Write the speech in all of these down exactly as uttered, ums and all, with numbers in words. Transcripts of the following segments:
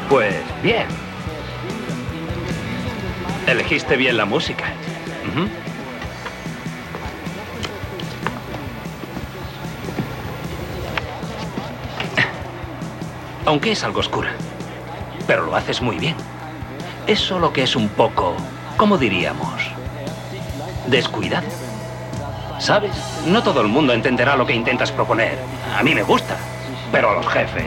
Pues bien. Elegiste bien la música. Uh-huh. Aunque es algo oscura. Pero lo haces muy bien. Es solo que es un poco, ¿cómo diríamos? Descuidado. ¿Sabes? No todo el mundo entenderá lo que intentas proponer. A mí me gusta, pero a los jefes...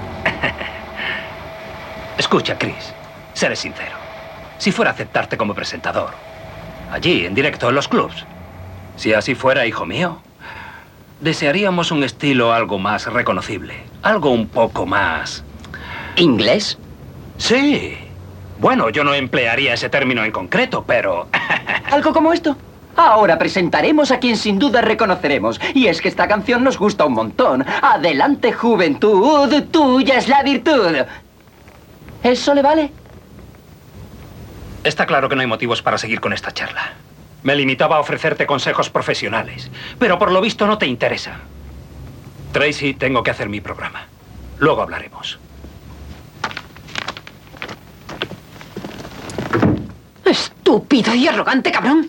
Escucha, Chris, seré sincero. Si fuera a aceptarte como presentador, allí, en directo, en los clubs, si así fuera, hijo mío, desearíamos un estilo algo más reconocible, algo un poco más... ¿Inglés? Sí. Bueno, yo no emplearía ese término en concreto, pero... ¿Algo como esto? Ahora presentaremos a quien sin duda reconoceremos. Y es que esta canción nos gusta un montón. Adelante, juventud, tuya es la virtud. ¿Eso le vale? Está claro que no hay motivos para seguir con esta charla. Me limitaba a ofrecerte consejos profesionales, pero por lo visto no te interesa. Tracy, tengo que hacer mi programa. Luego hablaremos. Estúpido y arrogante cabrón.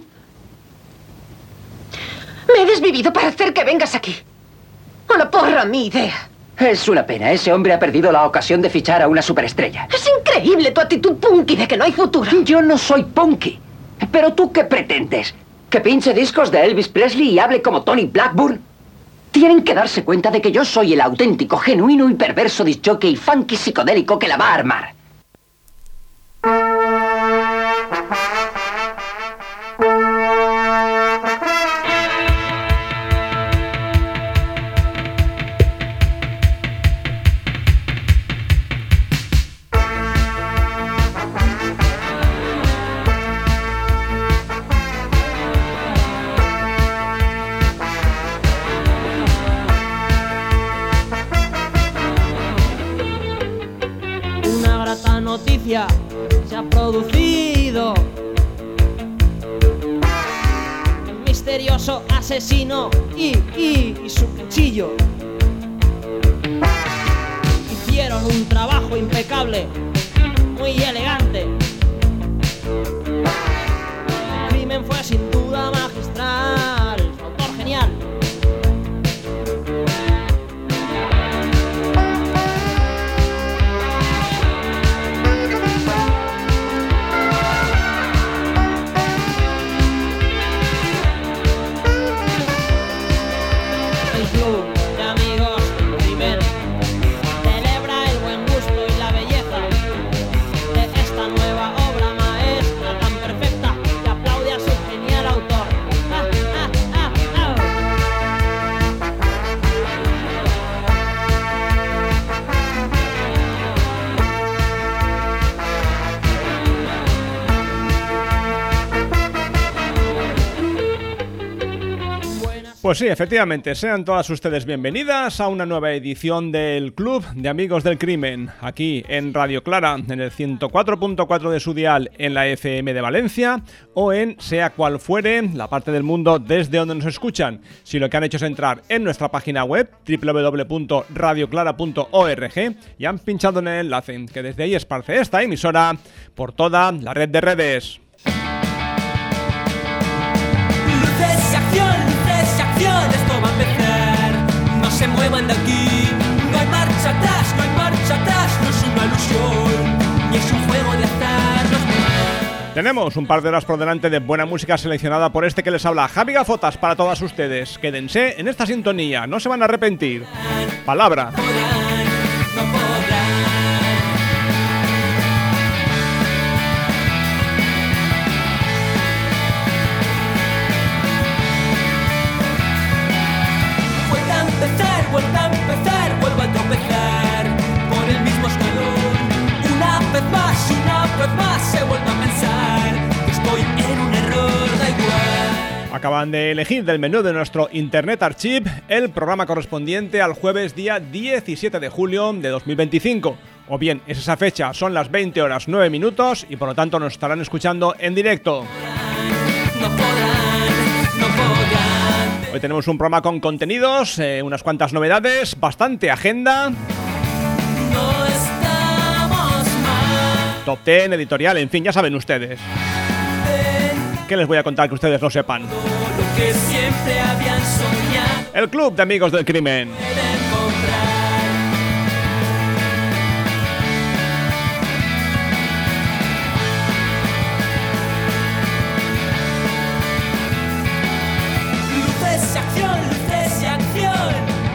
Me he desvivido para hacer que vengas aquí. A la porra, mi idea. Es una pena. Ese hombre ha perdido la ocasión de fichar a una superestrella. Es increíble tu actitud punky de que no hay futuro. Yo no soy punky. ¿Pero tú qué pretendes? ¿Que pinche discos de Elvis Presley y hable como Tony Blackburn? Tienen que darse cuenta de que yo soy el auténtico, genuino y perverso discjockey funky psicodélico que la va a armar. Se ha producido el misterioso asesino y, y, y su cuchillo hicieron un trabajo impecable, muy elegante. El crimen fue sin duda magistral, su autor genial. Pues sí, efectivamente, sean todas ustedes bienvenidas a una nueva edición del Club de Amigos del Crimen, aquí en Radio Clara, en el ciento cuatro punto cuatro de su dial en la F M de Valencia, o en sea cual fuere la parte del mundo desde donde nos escuchan. Si lo que han hecho es entrar en nuestra página web, doble u doble u doble u punto radio clara punto org, y han pinchado en el enlace que desde ahí esparce esta emisora por toda la red de redes. Luces y acción, luces y acción, esto va a empezar. No se muevan de aquí, no hay marcha atrás, no hay marcha atrás, no es una ilusión, ni es un juego de azar. No es... Tenemos un par de horas por delante de buena música seleccionada por este que les habla, Javi Gafotas, para todas ustedes. Quédense en esta sintonía, no se van a arrepentir. Palabra. Vuelta a empezar, vuelvo a tropezar por el mismo escalón. Una vez más, una vez más se vuelve a pensar que estoy en un error, da igual. Acaban de elegir del menú de nuestro Internet Archive el programa correspondiente al jueves día diecisiete de julio de dos mil veinticinco. O bien, es esa fecha, son las veinte horas nueve minutos y por lo tanto nos estarán escuchando en directo. No podrán, no podrán. Hoy tenemos un programa con contenidos, eh, unas cuantas novedades, bastante agenda. No estamos mal. top ten, editorial, en fin, ya saben ustedes. ¿Qué les voy a contar que ustedes no sepan? Lo que siempre habían soñado. El Club de Amigos del Crimen. Luces y acción, luces y acción.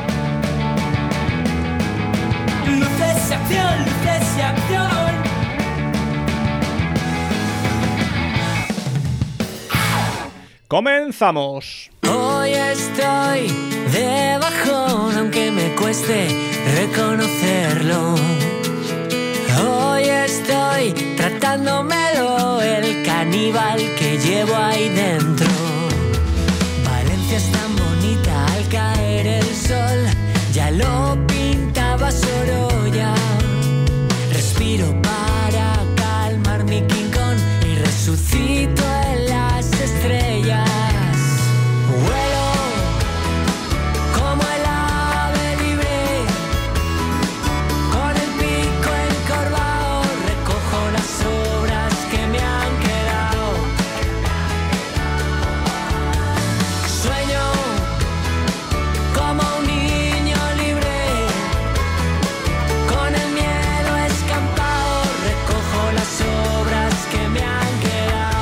Luces y acción, luces y acción. ¡Comenzamos! Hoy estoy de bajón, aunque me cueste reconocerlo. Hoy estoy tratándomelo, el caníbal que llevo ahí dentro. Valencia es tan bonita al caer el sol, ya lo pintaba Sorolla. Respiro para calmar mi King Kong y resucito en las estrellas. Vuelo como el ave libre, con el pico encorvado, recojo las sobras que me han quedado. Sueño como un niño libre, con el miedo escampado, recojo las sobras que me han quedado.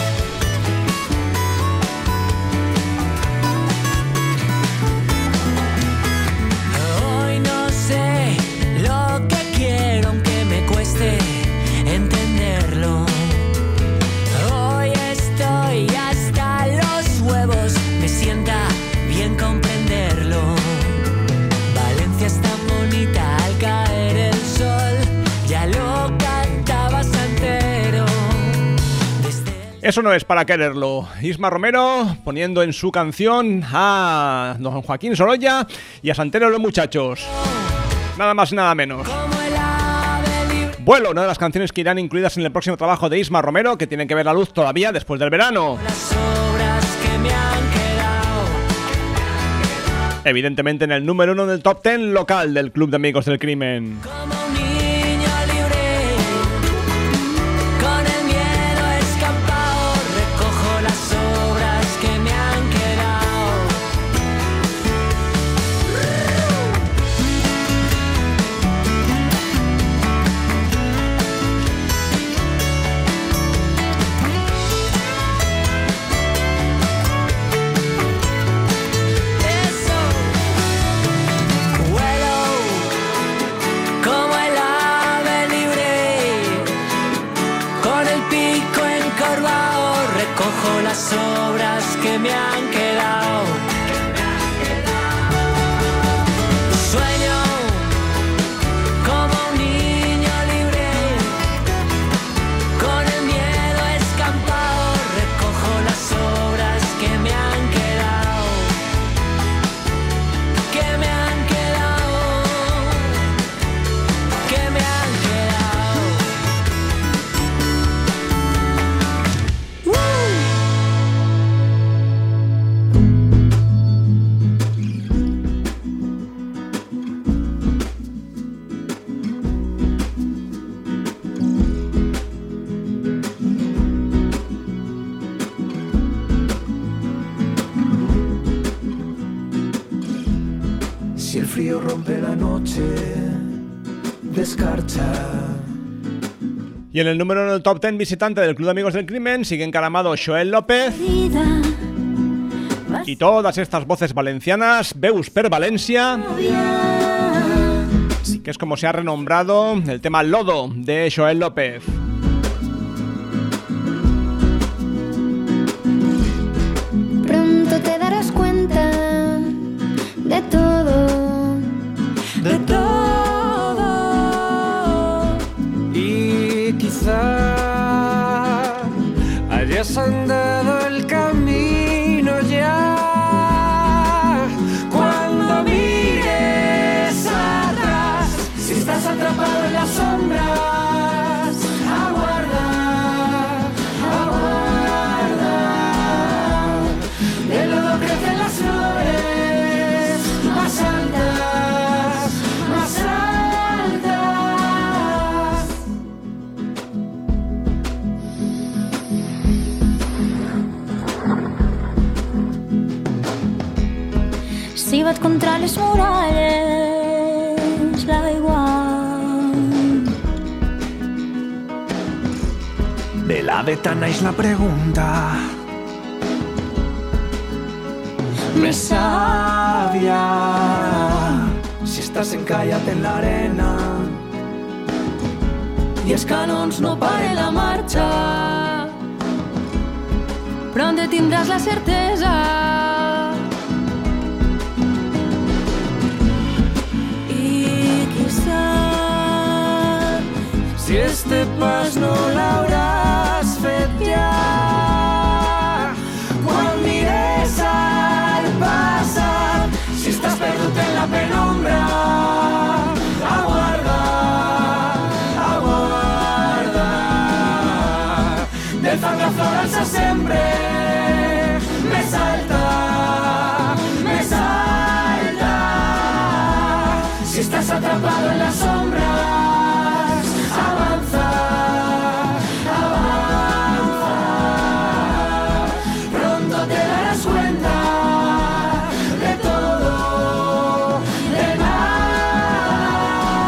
Hoy no sé lo que quiero, aunque me cueste entenderlo. Hoy estoy hasta los huevos, me sienta bien comprenderlo. Valencia es tan bonita al caer el sol, ya lo cantaba Santero. Desde Eso no es para quererlo. Isma Romero poniendo en su canción a don Joaquín Sorolla y a Santero los Muchachos. Nada más y nada menos. como el ave libre. Vuelo, una de las canciones que irán incluidas en el próximo trabajo de Isma Romero, que tienen que ver la luz todavía después del verano. Las sobras que me han quedado. Evidentemente en el número uno del top ten local del Club de Amigos del Crimen. Como un niño libre, con el miedo escampado, recojo las sobras que me han quedado. Eso. Vuelo como el ave libre, con el pico encorvado, recojo las sobras que me han quedado. Sueño como un niño libre, con el miedo escampado, recojo las sobras que me han quedado. Que me han quedado, que me han quedado. ¡Woo! Si el frío rompe la noche, descarcha. Y en el número uno del top ten visitante del Club de Amigos del Crimen sigue encaramado Xoel López. Y todas estas voces valencianas, Veus per Valencia, que es como se ha renombrado el tema Lodo de Xoel López. Pronto te darás cuenta de todo, De todo. Y quizá hayas andado el camino ya. Cuando mires atrás, si estás atrapado en las sombras, aguarda, aguarda. De lodo crecen las flores más altas, más altas. lluitat contra les muralles, l'aigua. De la veta naix la pregunta més sàvia. Si estàs encallat en l'arena i els canons no paren la marxa, pronto tindràs la certesa i qui sap si este pas no l'hauràs fet ja. Quan mires al passat, si estàs perdut en la penombra, aguarda, aguarda. Del fang aflorant-se sempre més alta, més alta. Si estàs atrapado en las sombras, avanza, avanza. Pronto te darás cuenta de todo, de nada.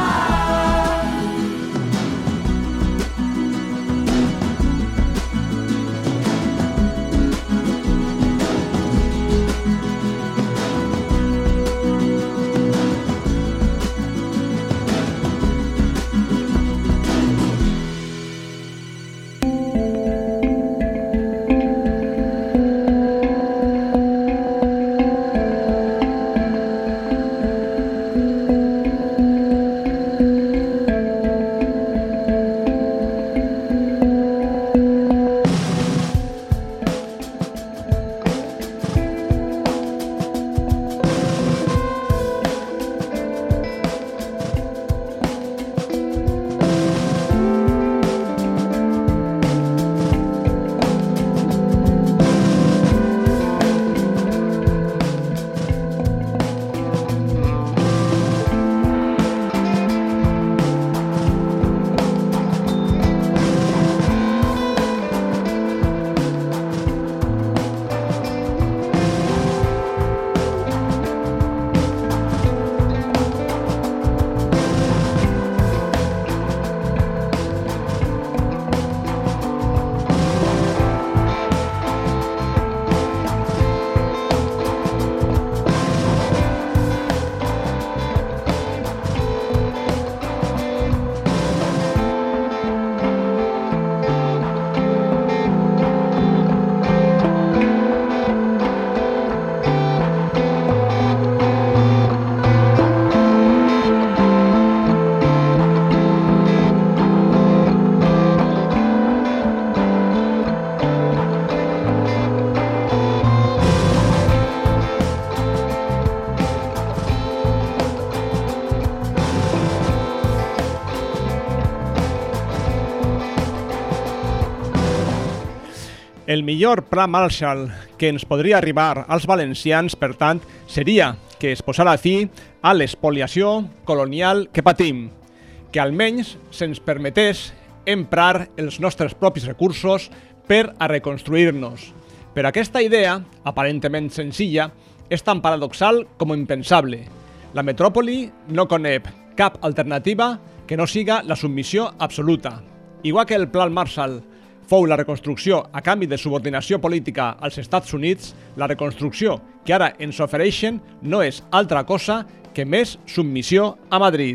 El millor pla Marshall que ens podria arribar als valencians, per tant, seria que es posara fi a l'espoliació colonial que patim, que almenys se'ns permetés emprar els nostres propis recursos per a reconstruir-nos. Però aquesta idea, aparentment senzilla, és tan paradoxal com impensable. La metròpoli no coneix cap alternativa que no siga la submissió absoluta. Igual que el Pla Marshall fou la reconstrucció a canvi de subordinació política als Estats Units, la reconstrucció que ara ens ofereixen no és altra cosa que més submissió a Madrid.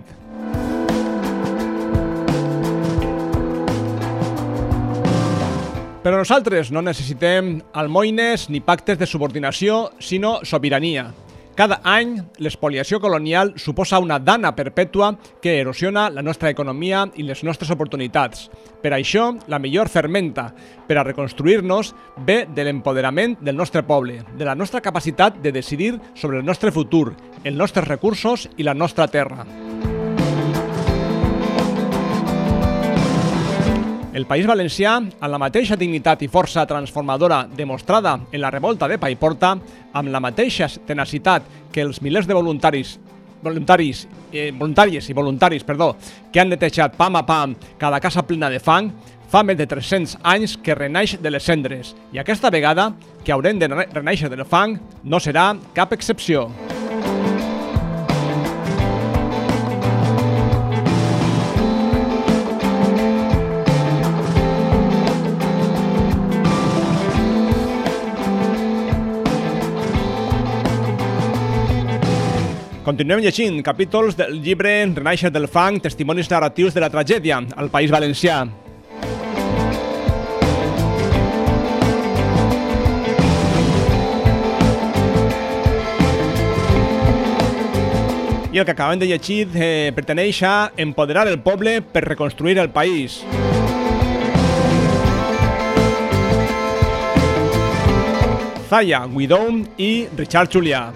Però nosaltres no necessitem almoines ni pactes de subordinació, sinó sobirania. Cada any, l'espoliació colonial suposa una dana perpètua que erosiona la nostra economia i les nostres oportunitats. Per això, la millor fermenta per a reconstruir-nos ve de l'empoderament del nostre poble, de la nostra capacitat de decidir sobre el nostre futur, els nostres recursos i la nostra terra. El País Valencià, amb la mateixa dignitat i força transformadora demostrada en la revolta de Paiporta, amb la mateixa tenacitat que els milers de voluntaris, voluntaris, eh, voluntàries i voluntaris perdó, que han netejat pam a pam cada casa plena de fang, fa més de tres-cents anys que renaix de les cendres, i aquesta vegada, que haurem de renaixer del fang, no serà cap excepció. Continuem llegint capítols del llibre Renaixer del funk, testimonis narratius de la tragèdia al País Valencià. I el que acabem de llegir eh, perteneix a empoderar el poble per reconstruir el país. Zaya, Guidón i Richard Julià.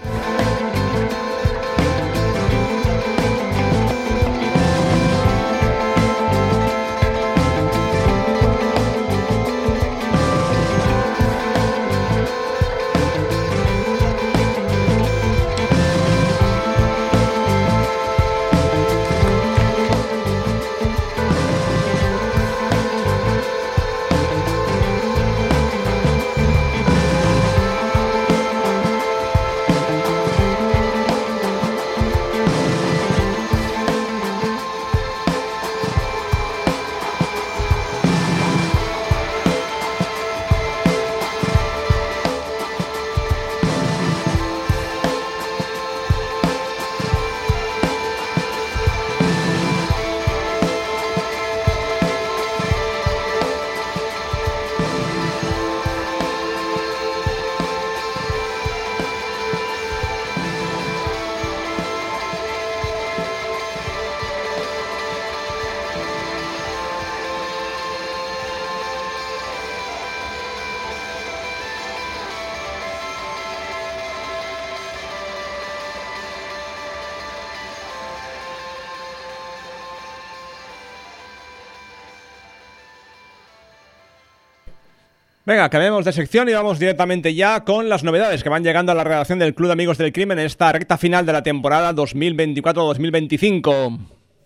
Venga, cambiemos de sección y vamos directamente ya con las novedades que van llegando a la redacción del Club de Amigos del Crimen en esta recta final de la temporada dos mil veinticuatro dos mil veinticinco.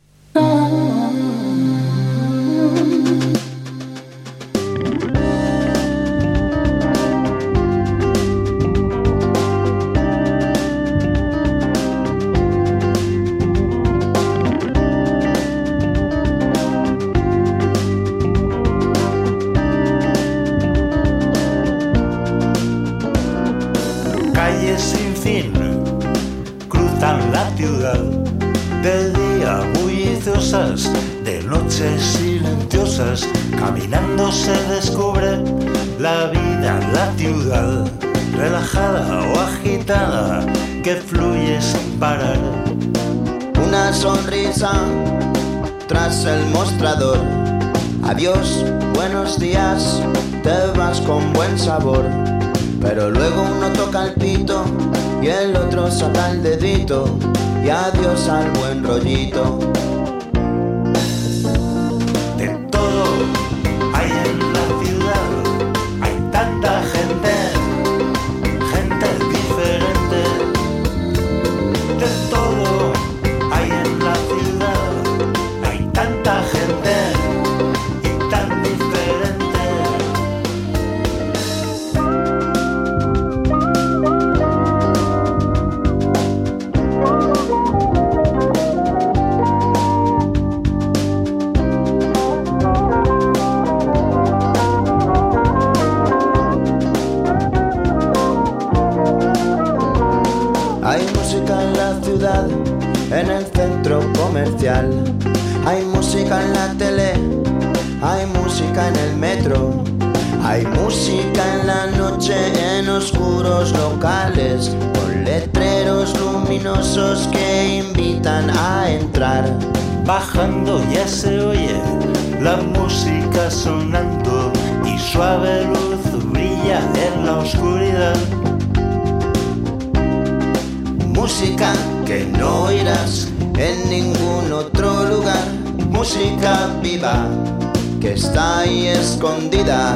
De noches silenciosas, caminando se descubre la vida en la ciudad, relajada o agitada, que fluye sin parar. Una sonrisa tras el mostrador, adiós, buenos días, te vas con buen sabor. Pero luego uno toca el pito y el otro saca el dedito, y adiós al buen rollito. En el centro comercial hay música en la tele, hay música en el metro, hay música en la noche en oscuros locales, con letreros luminosos que invitan a entrar. Bajando ya se oye la música sonando y suave luz brilla en la oscuridad. Música que no oirás en ningún otro lugar, música viva que está ahí escondida.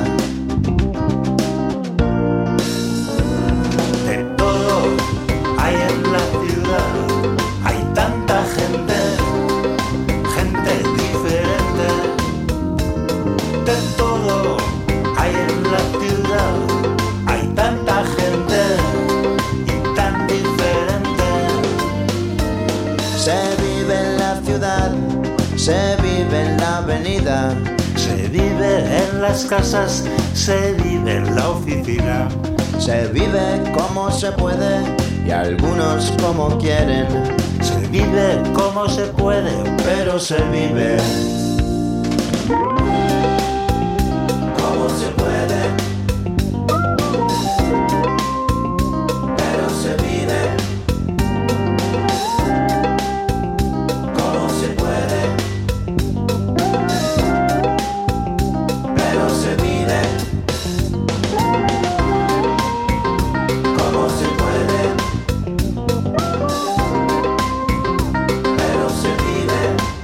De todo hay en la ciudad, hay tanta gente, gente diferente. De todo hay en la ciudad, hay tanta gente y tan diferente. Se vive en la ciudad, se vive en la avenida, se vive en las casas, se vive en la oficina, se vive como se puede y algunos como quieren. Se vive como se puede, pero se vive Como se puede, pero se vive. Como se puede, pero se vive. Como se puede, pero se vive.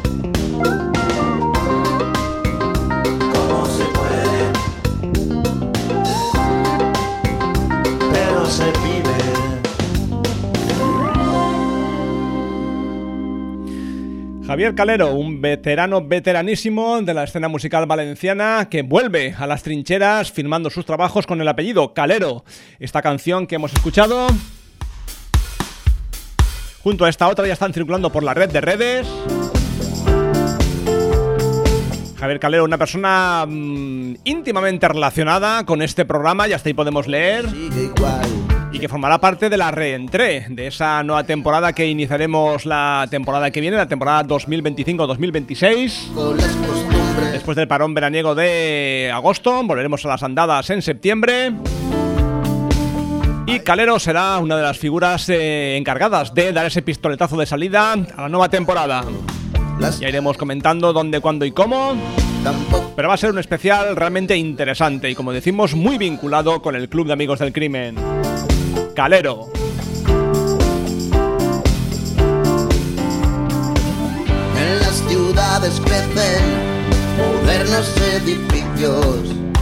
Como se puede, pero se vive. Javier Calero, un veterano veteranísimo de la escena musical valenciana que vuelve a las trincheras firmando sus trabajos con el apellido Calero. Esta canción que hemos escuchado junto a esta otra ya están circulando por la red de redes. Javier Calero, una persona mmm, íntimamente relacionada con este programa, y hasta ahí podemos leer, y que formará parte de la reentré de esa nueva temporada que iniciaremos la temporada que viene, la temporada dos mil veinticinco dos mil veintiséis. Después del parón veraniego de agosto, volveremos a las andadas en septiembre. Y Calero será una de las figuras eh, encargadas de dar ese pistoletazo de salida a la nueva temporada. Ya iremos comentando dónde, cuándo y cómo, pero va a ser un especial realmente interesante y, como decimos, muy vinculado con el Club de Amigos del Crimen. Calero. En las ciudades crecen modernos edificios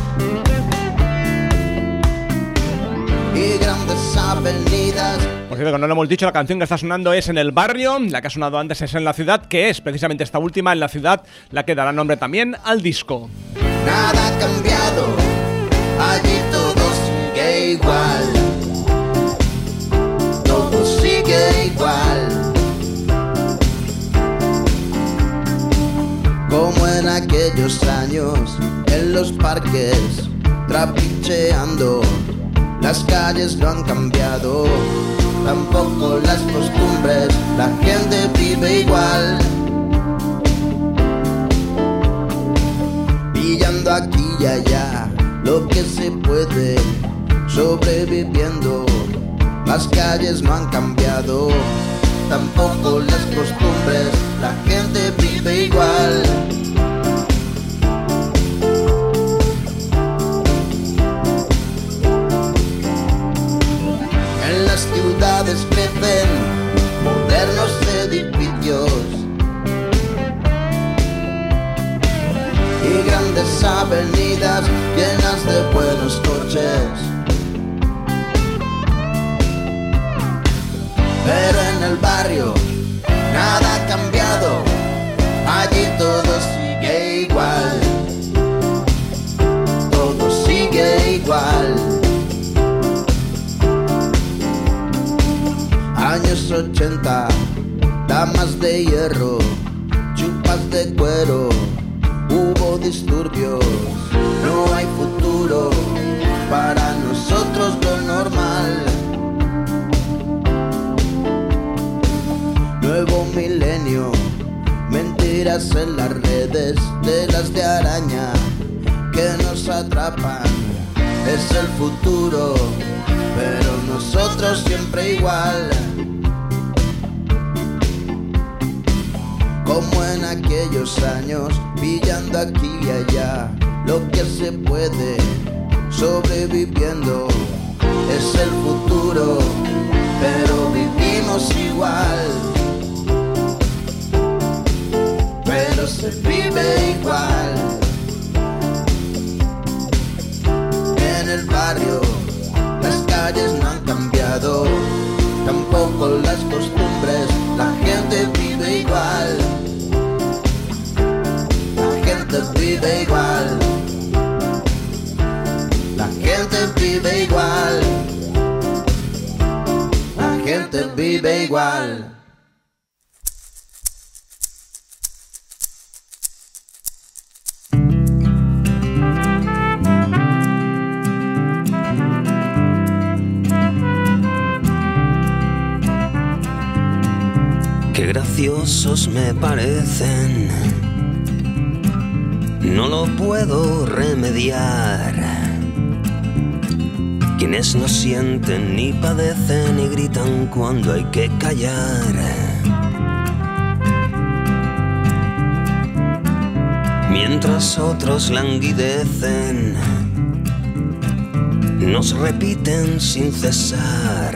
y grandes avenidas. Por cierto, que no lo hemos dicho, la canción que está sonando es En el Barrio, la que ha sonado antes es En la Ciudad, que es precisamente esta última, En la Ciudad, la que dará nombre también al disco. Nada ha cambiado, allí todo sigue igual. Todo sigue igual. Como en aquellos años, en los parques, trapicheando. Las calles no han cambiado, tampoco las costumbres, la gente vive igual. Pillando aquí y allá lo que se puede, sobreviviendo. Las calles no han cambiado, tampoco las costumbres, la gente vive igual. En las ciudades crecen modernos edificios y grandes avenidas llenas de buenos coches. Pero en el barrio nada ha cambiado, allí todo sigue igual. Todo sigue igual. Años ochenta, damas de hierro, chupas de cuero, hubo disturbios, no hay futuro, para nosotros lo normal. Nuevo milenio, mentiras en las redes, telas de araña que nos atrapan, es el futuro, pero nosotros siempre igual. Como en aquellos años, pillando aquí y allá lo que se puede, sobreviviendo. Es el futuro, pero vivimos igual. Pero se vive igual. En el barrio las calles no han cambiado, tampoco las costumbres, la gente vive igual. La gente vive igual. La gente vive igual. La gente vive igual. qué graciosos me parecen. No lo puedo remediar. Quienes no sienten ni padecen y gritan cuando hay que callar. Mientras otros languidecen, nos repiten sin cesar.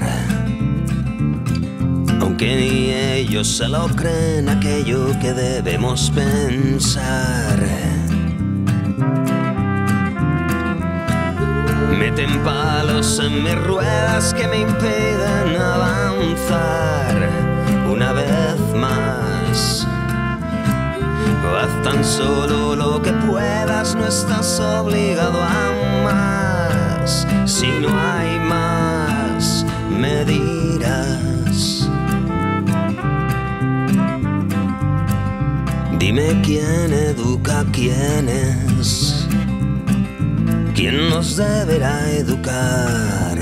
Aunque ni ellos se lo creen aquello que debemos pensar. Meten palos en mis ruedas que me impiden avanzar una vez más. Haz tan solo lo que puedas, no estás obligado a más. Si no hay más, me dirás. Dime quién educa a quiénes, quién nos deberá educar.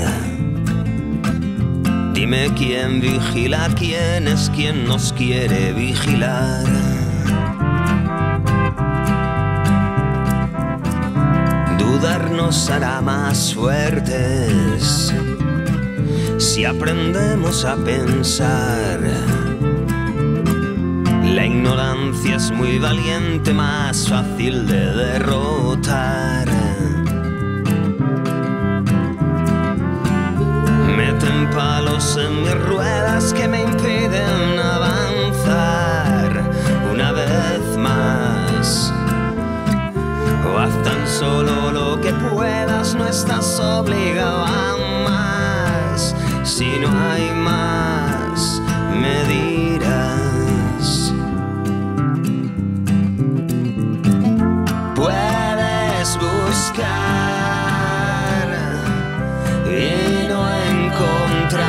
Dime quién vigila a quiénes, quién nos quiere vigilar. Dudar nos hará más fuertes si aprendemos a pensar. La ignorancia es muy valiente, más fácil de derrotar. Meten palos en mis ruedas que me impiden avanzar una vez más. O haz tan solo lo que puedas, no estás obligado a más. Si no hay más, me dirás. Puedes buscar y no encontrar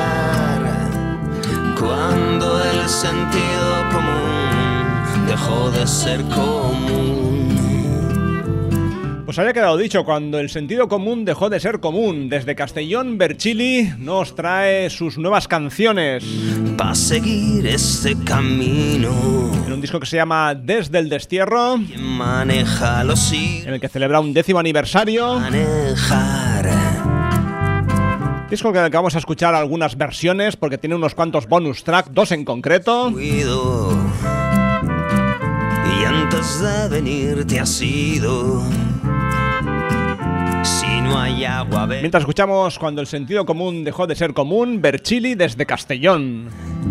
cuando el sentido común dejó de ser común. Pues había quedado dicho, cuando el sentido común dejó de ser común. Desde Castellón, Berchili nos trae sus nuevas canciones. Pa' seguir este camino. En un disco que se llama Desde el Destierro. Maneja los hilos. En el que celebra un décimo aniversario. Manejar. Disco que vamos a escuchar algunas versiones porque tiene unos cuantos bonus track, dos en concreto. Cuido. Y antes de venir te has ido. Si no hay agua, ve. Mientras escuchamos Cuando el sentido común dejó de ser común, Berchili desde Castellón.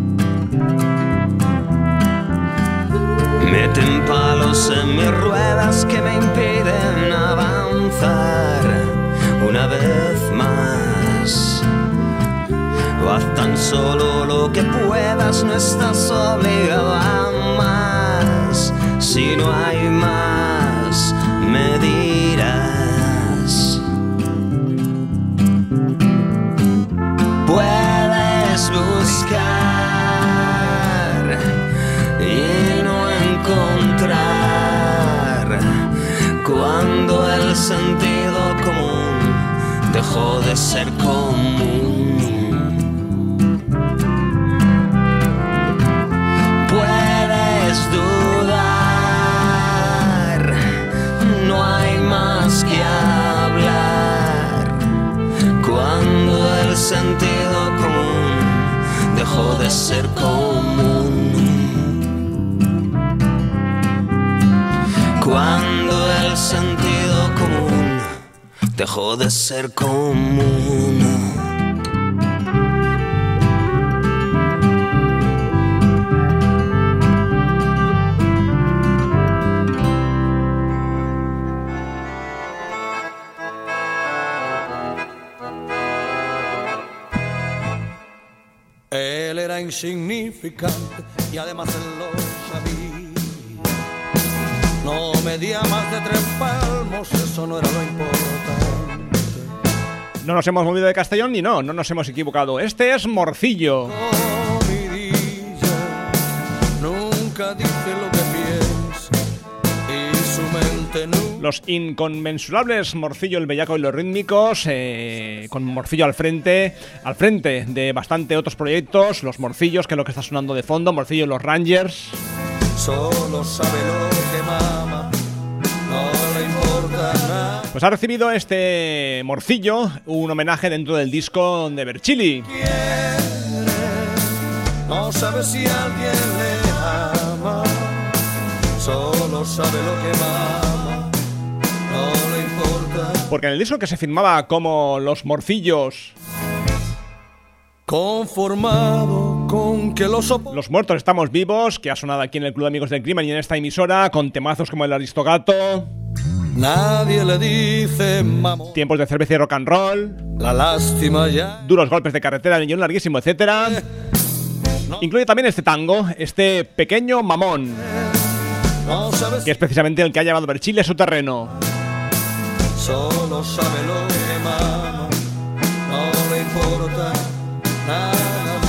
Meten palos en mis ruedas que me impiden avanzar una vez más. O haz tan solo lo que puedas, no estás obligado a más. Si no hay más, me dirás. Puedes buscar y no encontrar cuando el sentido común dejó de ser común. Puedes dudar, no hay más que hablar cuando el sentido común dejó de ser común. Cuando el sentido común dejó de ser común. Él era insignificante y además él lo sabía. No medía más de tres palmos, eso no era lo importante. No nos hemos movido de Castellón y no, no nos hemos equivocado. Este es Morcillo. Nunca dice lo que piensa y su mente Los inconmensurables Morcillo, el Bellaco y los Rítmicos, eh, con Morcillo al frente, al frente de bastante otros proyectos. Los Morcillos, que es lo que está sonando de fondo, Morcillo y los Rangers. Solo sabe lo que mama, no le importa nada. Pues ha recibido este Morcillo un homenaje dentro del disco de Verchili. No sabe si alguien le ama, solo sabe lo que mama, no le importa. Porque en el disco que se firmaba como Los Morcillos, conformado con que los op- Los Muertos Estamos Vivos, que ha sonado aquí en el Club de Amigos del Crimen y en esta emisora, con temazos como el Aristogato, nadie le dice mamón, Tiempos de cerveza y rock and roll, la lástima ya, Duros golpes de carretera, Millón larguísimo, etcétera. No. Incluye también este tango, este Pequeño Mamón, no sabes, que es precisamente el que ha llevado Verchili a su terreno. Solo sabe lo que mama, no le importa nada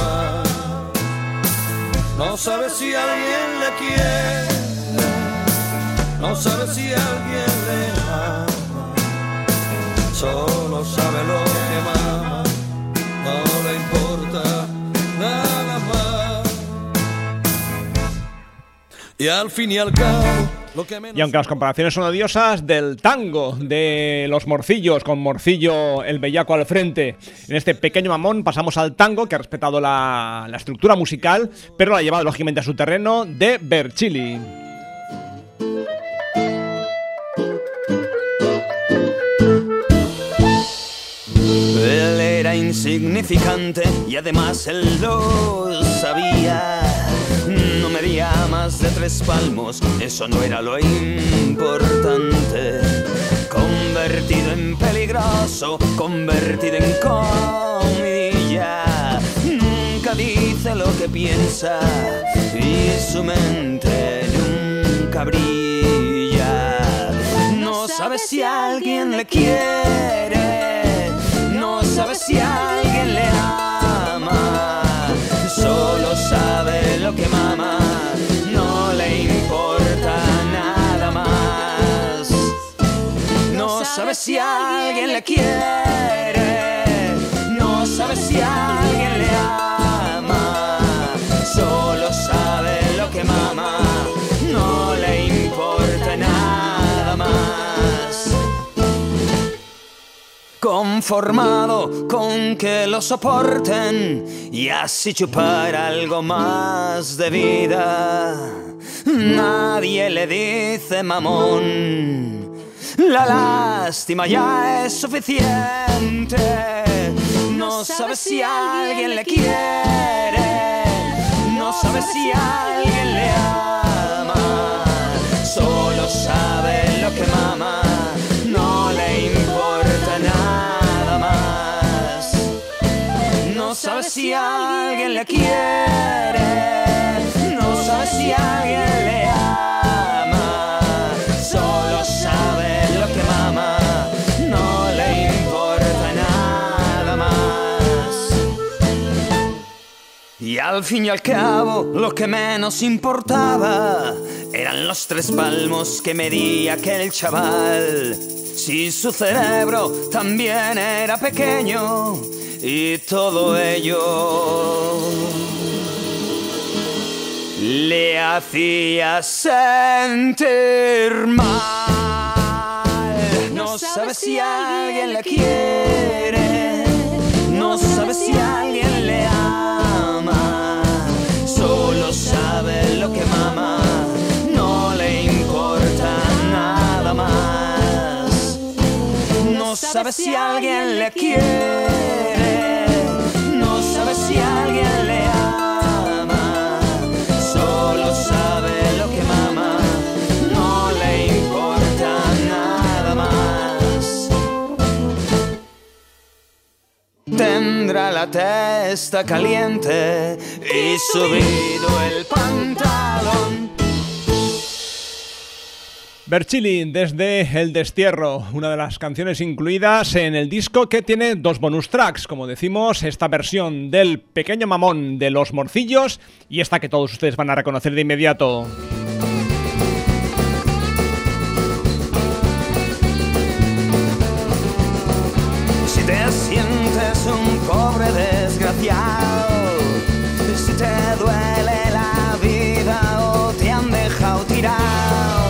más. No sabe si alguien le quiere, no sabe si alguien le ama, solo sabe lo que mama, no le importa nada más. Y al fin y al cabo, lo que menos... Y aunque las comparaciones son odiosas, del tango de Los Morcillos, con Morcillo el Bellaco al frente, en este Pequeño Mamón pasamos al tango, que ha respetado la, la estructura musical, pero la ha llevado lógicamente a su terreno, de Verchili. Él era insignificante y además él lo sabía. No medía más de tres palmos, eso no era lo importante. Convertido en peligroso, convertido en comidilla. Nunca dice lo que piensa y su mente nunca brilla. No sabe si alguien le quiere, no sabe si alguien le ama, solo sabe lo que mama, no le importa nada más. No sabe si alguien le quiere, no sabe si alguien le ama, solo sabe lo que mama, no le importa nada más. Conformado con que lo soporten y así chupar algo más de vida, nadie le dice mamón, la lástima ya es suficiente. No sabe si alguien le quiere, no sabe si alguien le ama, solo sabe lo que mama, no le importa nada más. No sabe si alguien le quiere, no sabe si alguien le ama, solo sabe lo que mama, no le importa nada más. Y al fin y al cabo, lo que menos importaba eran los tres palmos que medía aquel chaval. Si su cerebro también era pequeño y todo ello le hacía sentir mal. No sabe si alguien le quiere, no sabe si alguien le ama, solo sabe lo que mama, no le importa nada más. No sabe si alguien le quiere, no sabe si alguien le ama, solo sabe lo que mama, no le importa nada más. Tendrá la testa caliente y subido el pantalón. Verchili desde El Destierro, una de las canciones incluidas en el disco que tiene dos bonus tracks, como decimos, esta versión del Pequeño Mamón de Los Morcillos y esta que todos ustedes van a reconocer de inmediato. te sientes un pobre desgraciado, si te duele la vida o te han dejado tirado,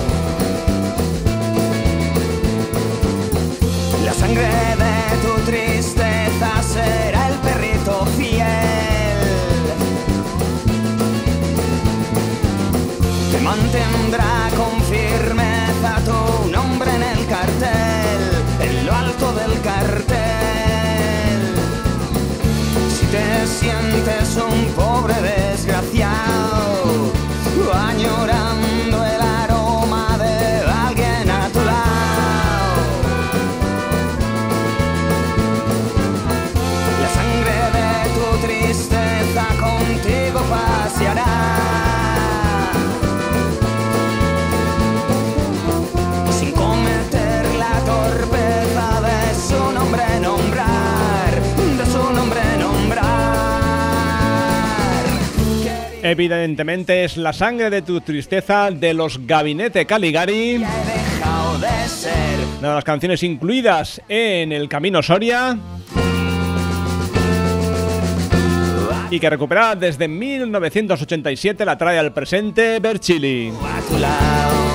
la sangre de tu tristeza será el perrito fiel, te mantendrá con firmeza tu nombre en el cartel, en lo alto del cartel. Si te sientes un pobre desgraciado, añorando el aroma de alguien a tu lado, la sangre de tu tristeza contigo paseará, sin cometer la torpeza de su nombre nombrar, de su nombre nombrar. Evidentemente es La sangre de tu tristeza de los Gabinete Caligari, He dejado de ser una de las canciones incluidas en El Camino Soria y que recuperada desde mil novecientos ochenta y siete la trae al presente Berchili. a tu lado.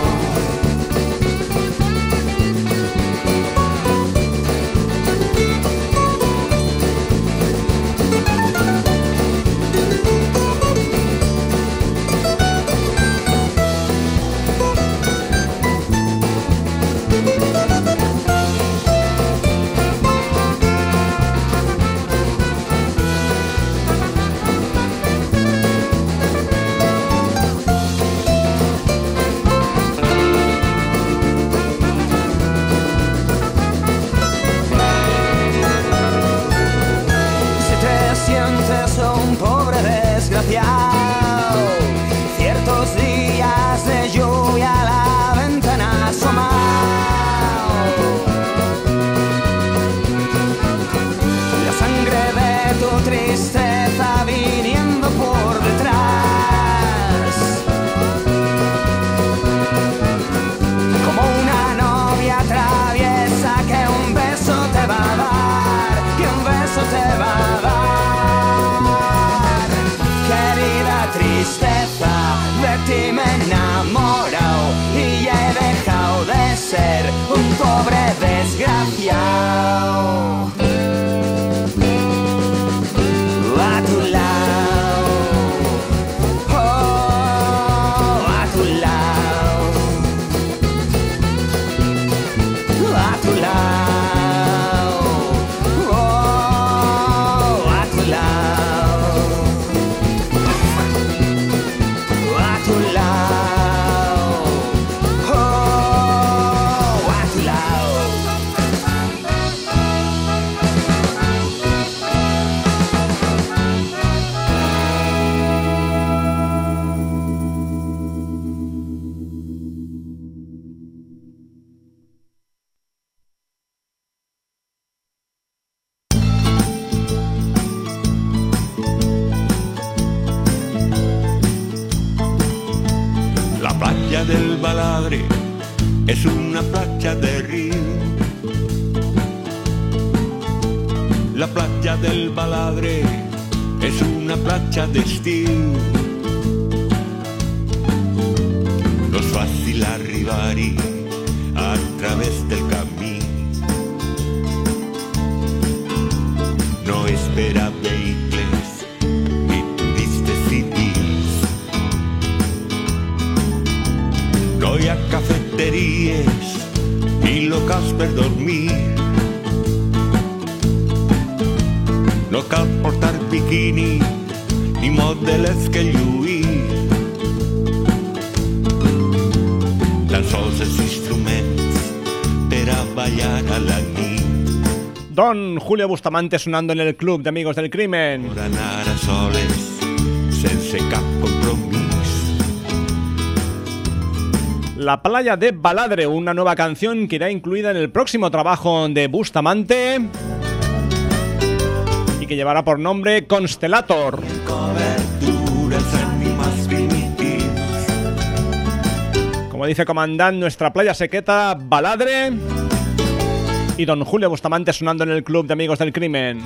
Ciertos días de lluvia a la ventana asomado, la sangre de tu tristeza viniendo por detrás, como una novia traviesa que un beso te va a dar, que un beso te va a dar. Tristeza, de ti me he enamorado y he dejado de ser un pobre desgraciado. A tu lado, oh, a tu lado, a tu lado, oh, a tu lado. Del Baladre es una playa de río. La playa del Baladre es una playa de estío. No es fácil arribar-hi a través del camí. No espera vehicles ni turistes civils. No hi ha cafeteries ni locals per dormir. No cal portar biquini ni modeles que lluir. Tan sols els instruments per a ballar a la nit. Don Julio Bustamante sonando en el Club de Amigos del Crimen. Per anar a soles sense cap compromís. La playa de Baladre, una nueva canción que irá incluida en el próximo trabajo de Bustamante y que llevará por nombre Constellator. Como dice Comandant, nuestra playa sequeta Baladre y don Julio Bustamante sonando en el Club de Amigos del Crimen.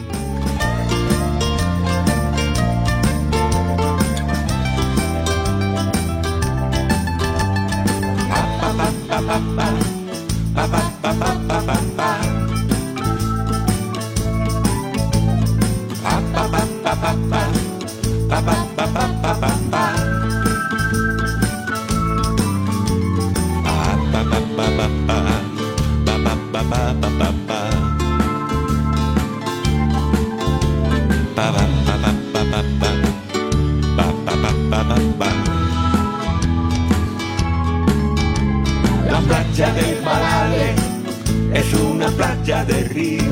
La playa del Balale es una playa de río.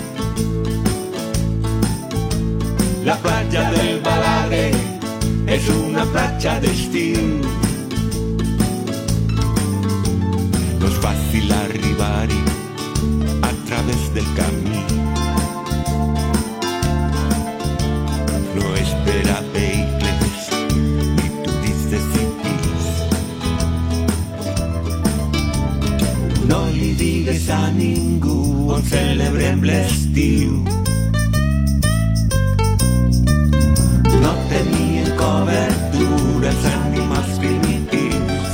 La playa del Balale es una playa de estío. No es fácil arribar a través del camino. No espera vehicles ni turistes civis. No li digues a ningú on celebrem l'estiu. No tenien cobertura els animals primitius.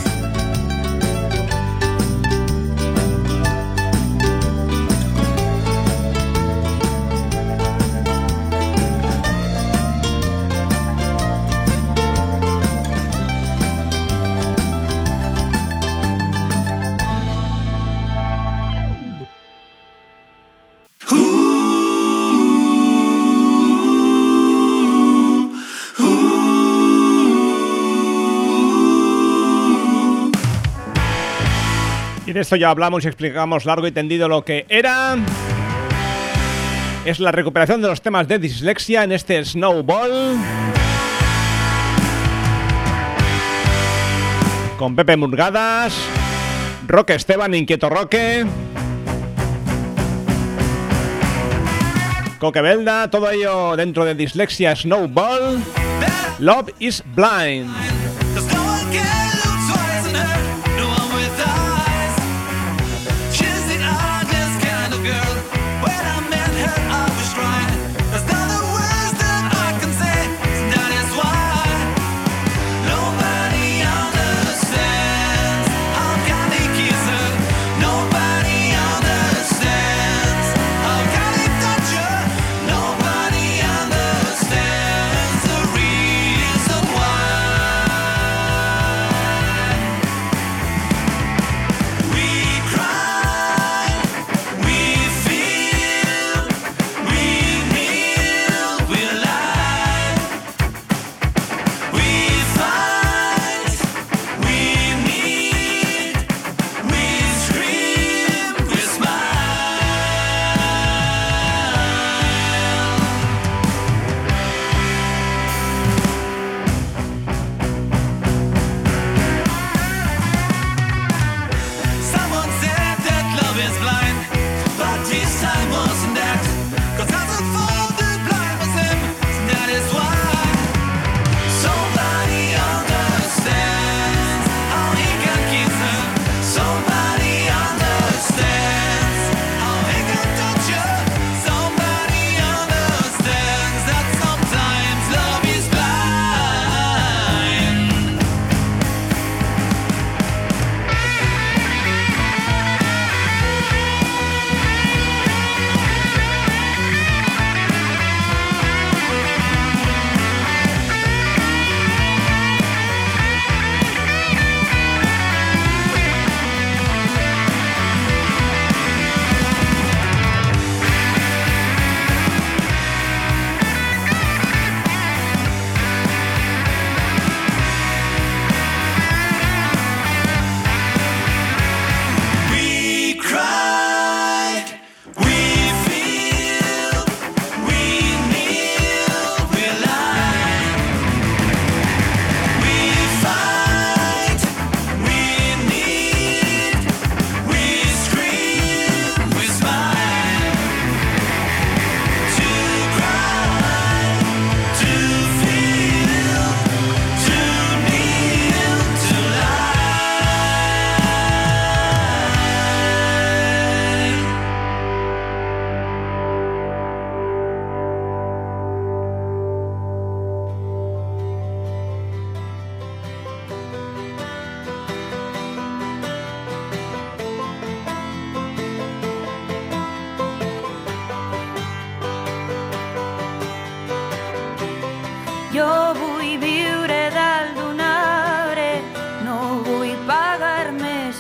De esto ya hablamos y explicamos largo y tendido lo que era. Es la recuperación de los temas de dislexia en este Snowball. Con Pepe Murgadas, Roque Esteban, Inquieto Roque, Coque Belda, todo ello dentro de Dislexia Snowball. Love is Blind.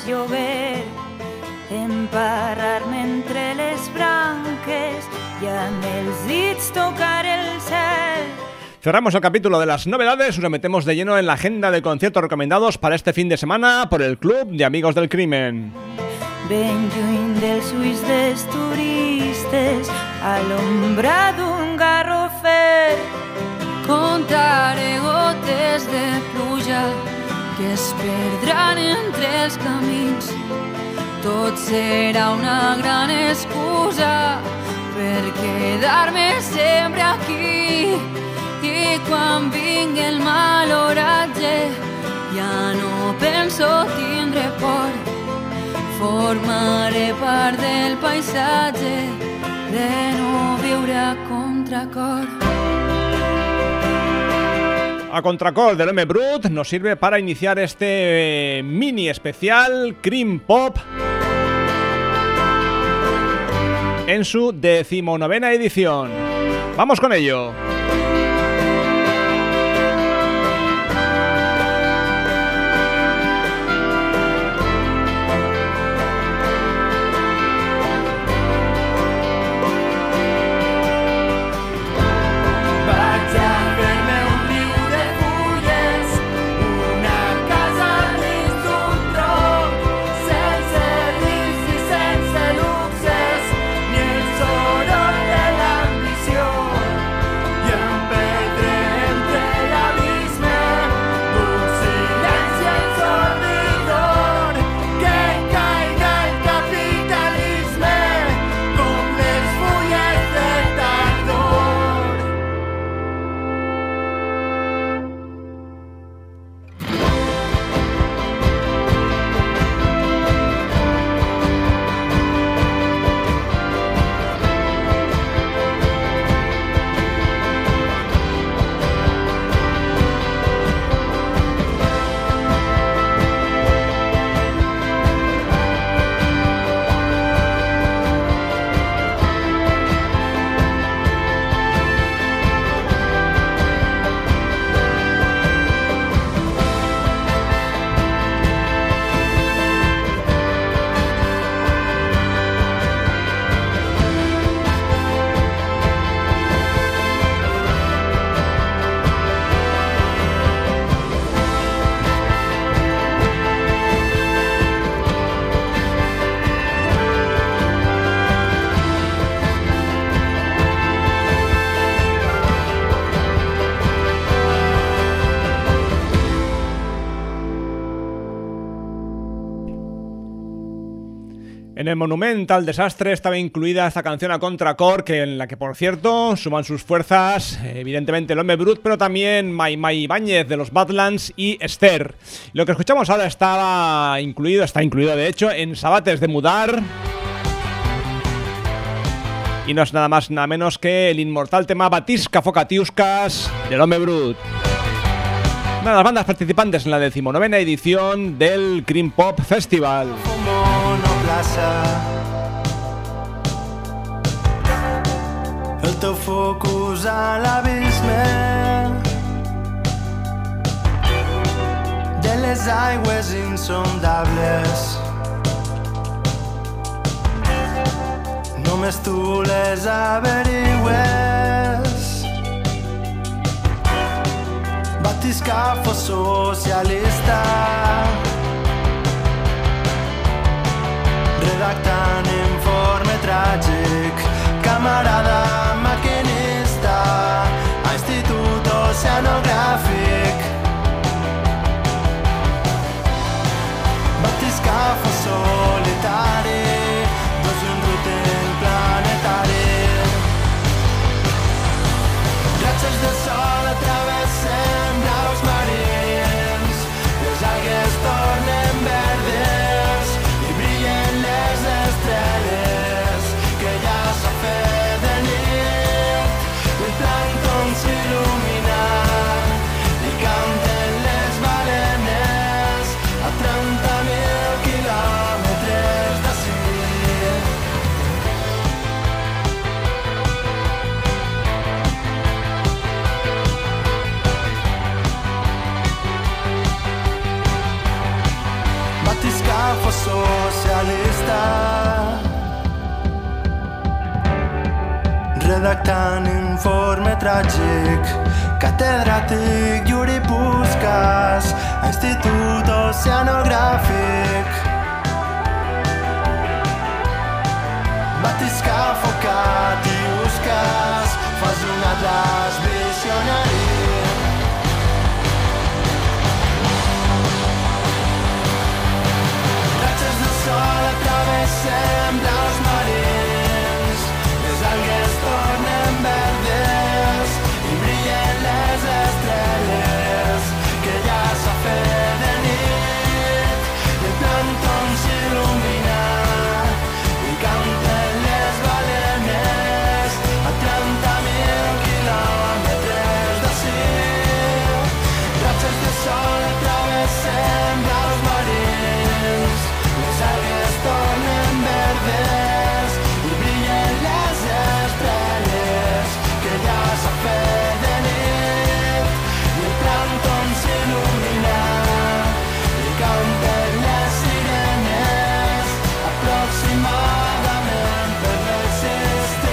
llover, emparrar-me entre les branques i amb els dits tocar el cel. Cerramos el capítulo de las novedades, nos metemos de lleno en la agenda de conciertos recomendados para este fin de semana por el Club de Amigos del Crimen. Ben lluny dels ulls dels turistes, a l'ombra d'un garrofer, contaré gotes de pluja que es perdran entre els camins. Tot serà una gran excusa per quedar-me sempre aquí. I quan vingui el mal oratge ja no penso tindre por. Formaré part del paisatge de no viure a contracor. A contracor del M. Brut nos sirve para iniciar este eh, mini especial Cream Pop en su decimonovena edición. ¡Vamos con ello! En el Monumento al Desastre estaba incluida esta canción a contracor, que en la que, por cierto, suman sus fuerzas, evidentemente el Hombre Brut, pero también Mai Mai Ibáñez de los Badlands y Esther. Lo que escuchamos ahora estaba incluido, está incluido de hecho, en Sabates de Mudar. Y no es nada más nada menos que el inmortal tema Batisca Focatiuscas del Hombre Brut. Una de las bandas participantes en la decimonovena edición del Cream Pop Festival. El teu focus a l'abisme de les aigües insondables. Només tu les averigües. Batisca fos socialista, redactant informe tràgic. Camarada maquinista a Institut Oceanogràfic. Batisca fos solitari, dos un rutent planetari. Ratxes de sol atravessen braus marins, les algues tot batiscafo socialista. Redactant informe tràgic, catedràtic Yuri Puskas, a Institut Oceanogràfic. Batiscafo Catiuskas, fas un atlas visionari. Ratxes de sol atravessem blaus marins, les algues tornen verdes i brillen les estrelles que ja s'ha fet de nit i el plàncton s'il·lumina i canten les balenes a trenta mil quilòmetres d'ací. Ratxes de sol atravessem blaus marins, les algues tornen verdes i brillen les estrelles que ja s'ha fet de nit i el plàncton s'il·lumina i canten les sirenes aproximadament per resistir.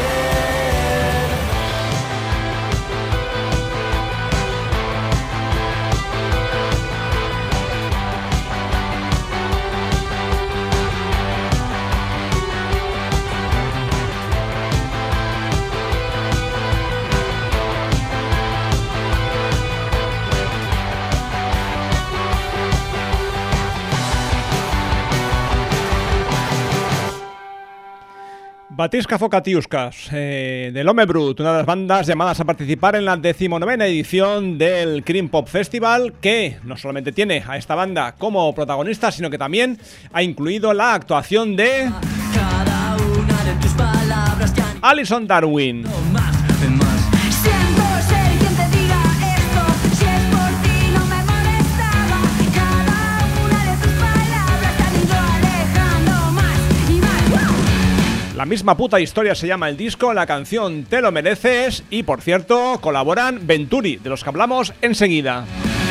Batiscafo Catiuskas, eh, del Home Brut, una de las bandas llamadas a participar en la decimonovena edición del Cream Pop Festival, que no solamente tiene a esta banda como protagonista, sino que también ha incluido la actuación de Cada una de tus palabras ya Alison Darwin. Siento ser quien te diga esto, si es por ti no me molestaba. Cada una de tus palabras te han ido alejando más y más. ¡Wow! La misma puta historia se llama el disco, la canción Te lo mereces y, por cierto, colaboran Venturi, de los que hablamos enseguida.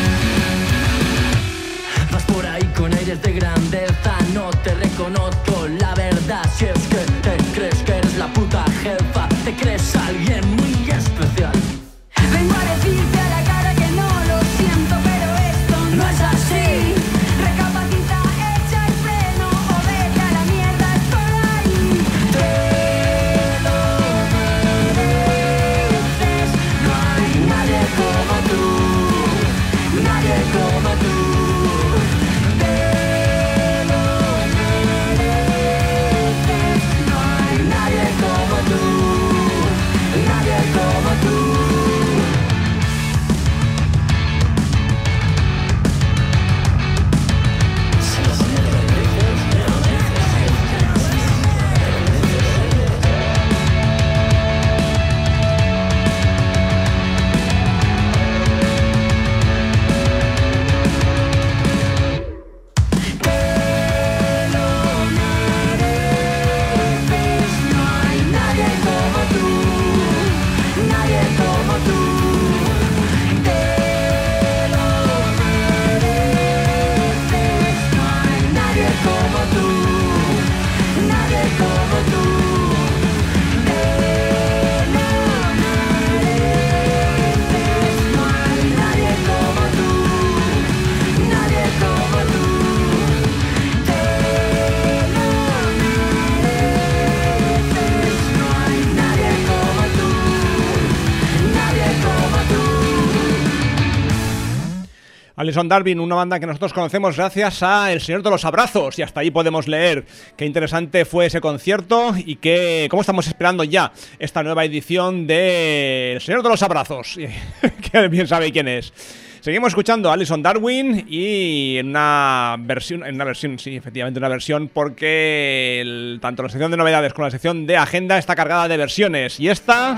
vas por ahí con aires de grandeza, no te reconozco la verdad. Si es que te crees que eres la puta jefa, te crees alguien muy especial. Vengo a decirte a la cara que no lo siento, pero esto no es así. Recapacita, echa el freno o vete a la mierda, es por ahí. Te lo mereces, no hay nadie como tú, nadie como tú. Te lo mereces, no hay nadie como tú, nadie como tú. Alison Darwin, una banda que nosotros conocemos gracias a El Señor de los Abrazos, y hasta ahí podemos leer qué interesante fue ese concierto y que, cómo estamos esperando ya esta nueva edición de El Señor de los Abrazos, que bien sabe quién es. Seguimos escuchando a Alison Darwin y en una versión, en una versión, sí, efectivamente una versión, porque el, tanto la sección de novedades como la sección de agenda está cargada de versiones, y esta...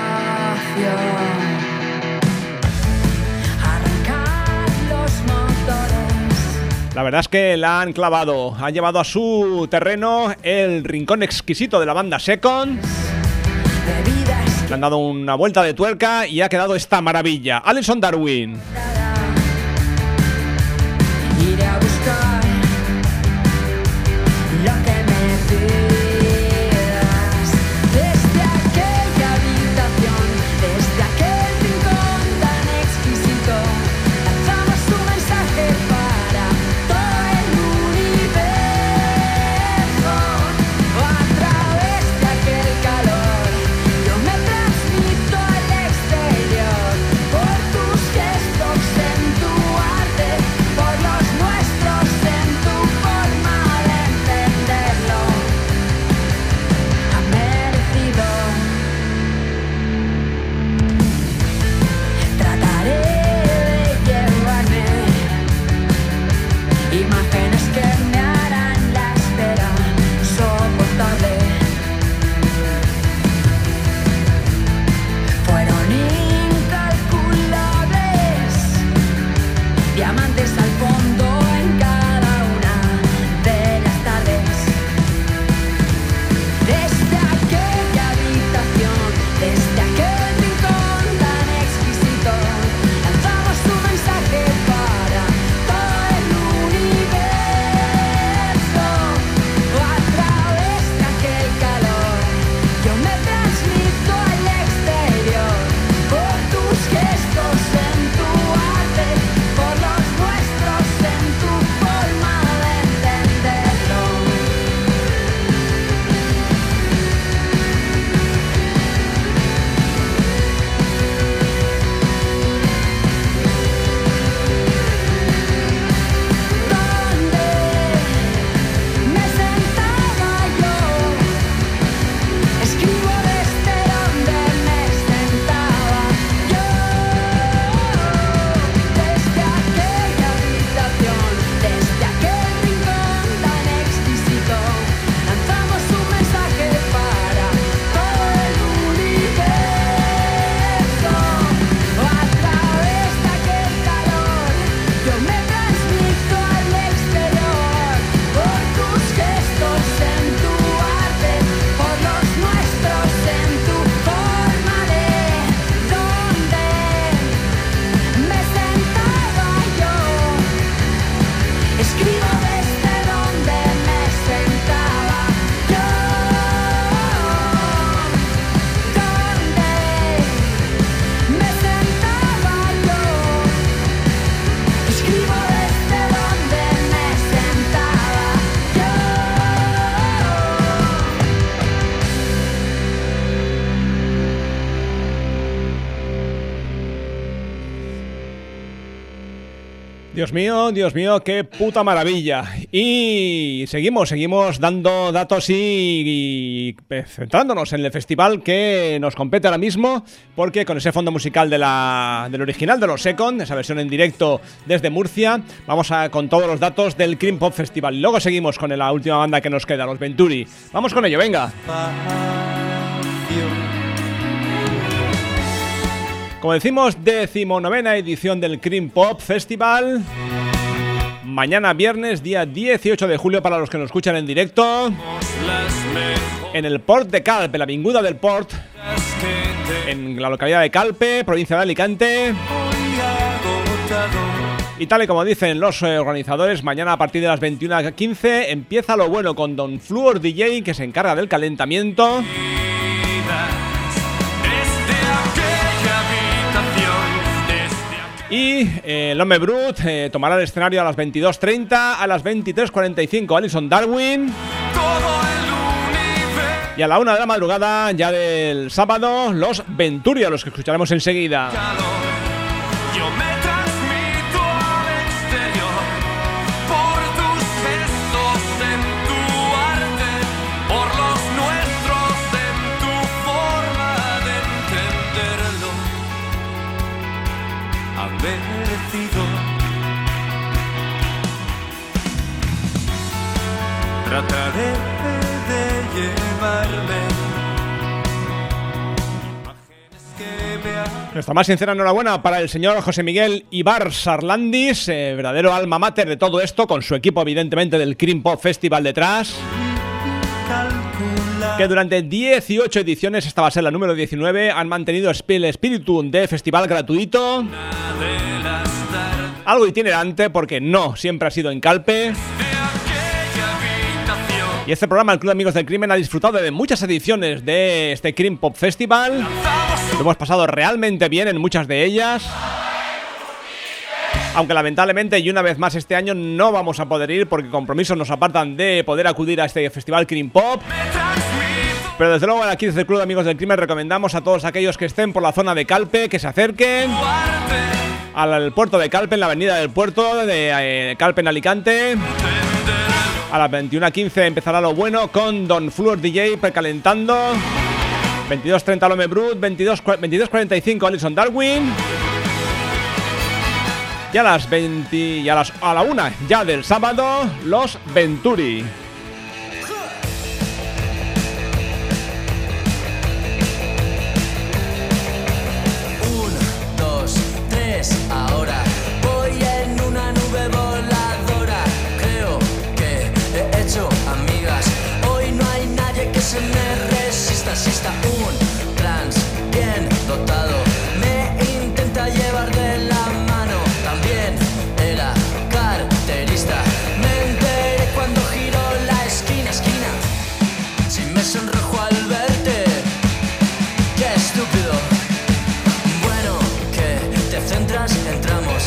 La verdad es que la han clavado, ha llevado a su terreno el rincón exquisito de la banda Second. Le han dado una vuelta de tuerca y ha quedado esta maravilla. Alison Darwin. Iré a buscar Dios mío, Dios mío, qué puta maravilla. Y seguimos, seguimos dando datos y, y centrándonos en el festival que nos compete ahora mismo, porque con ese fondo musical de la, del original de los Second, esa versión en directo desde Murcia, vamos a con todos los datos del Cream Pop Festival. Y luego seguimos con la última banda que nos queda, los Venturi. Vamos con ello, venga. Como decimos, decimonovena edición del Cream Pop Festival. Mañana viernes, día dieciocho de julio, para los que nos escuchan en directo, en el Port de Calpe, la Avinguda del Port, en la localidad de Calpe, provincia de Alicante. Y tal y como dicen los organizadores, mañana a partir de las veintiuna quince empieza lo bueno con Don Fluor D J, que se encarga del calentamiento. Y eh, el Home Brut eh, tomará el escenario a las veintidós treinta, a las veintitrés cuarenta y cinco Alison Darwin. Y a la una de la madrugada, ya del sábado, los Venturi, a los que escucharemos enseguida. Trataré de llevarme nuestra más sincera enhorabuena para el señor José Miguel Ibar Sarlandis, eh, verdadero alma mater de todo esto, con su equipo evidentemente del Cream Pop Festival detrás, que durante dieciocho ediciones, esta va a ser la número diecinueve, han mantenido el espíritu de festival gratuito, algo itinerante porque no siempre ha sido en Calpe. Y este programa, el Club de Amigos del Crimen, ha disfrutado de muchas ediciones de este Cream Pop Festival. Lo hemos pasado realmente bien en muchas de ellas. Aunque lamentablemente, y una vez más este año, no vamos a poder ir porque compromisos nos apartan de poder acudir a este festival Cream Pop. Pero desde luego aquí desde el Club de Amigos del Crimen recomendamos a todos aquellos que estén por la zona de Calpe que se acerquen al puerto de Calpe, en la avenida del puerto de eh, Calpe en Alicante. A las veintiuna quince empezará lo bueno con Don Fluor D J precalentando. veintidós treinta Lome Brut, veintidós cuarenta y cinco Alison Darwin. Y a las veinte y a, las, a la una ya del sábado, los Venturi. Un, dos, tres, ahora voy en una nube voladora. Creo que he hecho amigas. Hoy no hay nadie que se me resista. Si está un trans bien dotado, me intenta llevar de la mano. También era carterista. Me enteré cuando giro la esquina, esquina. Si me sonrojo al verte, qué estúpido. Bueno, que te centras, entramos.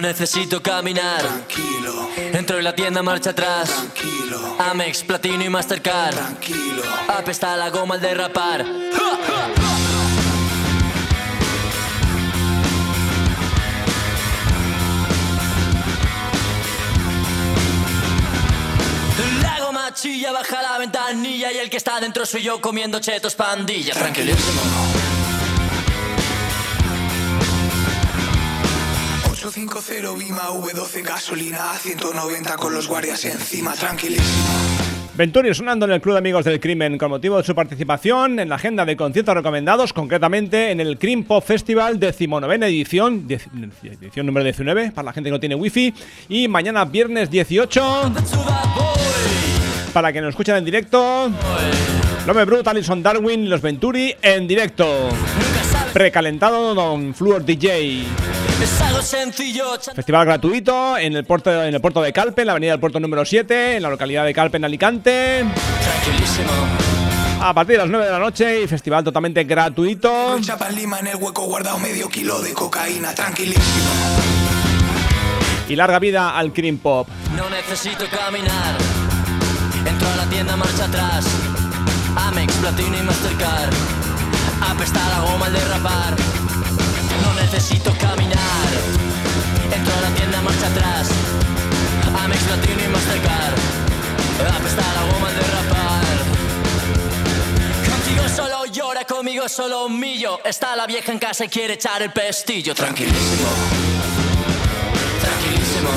necesito caminar. Tranquilo. Entro en la tienda, marcha atrás. Tranquilo. Amex, Platino y Mastercard. Tranquilo. Apesta la goma al derrapar. La goma chilla, baja la ventanilla y el que está dentro soy yo comiendo chetos pandilla. Tranquilísimo. ocho cinco cero Bima V doce gasolina a ciento noventa con los guardias encima. Tranquilísimo. Venturi sonando en el Club de Amigos del Crimen con motivo de su participación en la agenda de conciertos recomendados, concretamente en el Cream Pop Festival, decimonovena edición, edición número diecinueve, para la gente que no tiene wifi, y mañana viernes dieciocho, para que nos escuchen en directo, Lome Brut, Alison Darwin y los Venturi en directo, precalentado Don Fluor D J. Es algo sencillo. Festival gratuito en el puerto, en el puerto de Calpe, en la avenida del Puerto número siete, en la localidad de Calpe, en Alicante. Tranquilísimo. A partir de las nueve de la noche y festival totalmente gratuito. Chapa en Lima, en el hueco guardado medio kilo de cocaína. Tranquilísimo. Y larga vida al Cream Pop. No necesito caminar. Entro a la tienda, marcha atrás. Amex, Platino y Mastercard. Apesta la goma al derrapar. No necesito caminar. Entro a la tienda, marcha atrás. Amex, Platino y Mastercard. Apesta la goma al derrapar. Contigo solo llora, conmigo solo humillo. Está la vieja en casa y quiere echar el pestillo. Tranquilísimo. Tranquilísimo.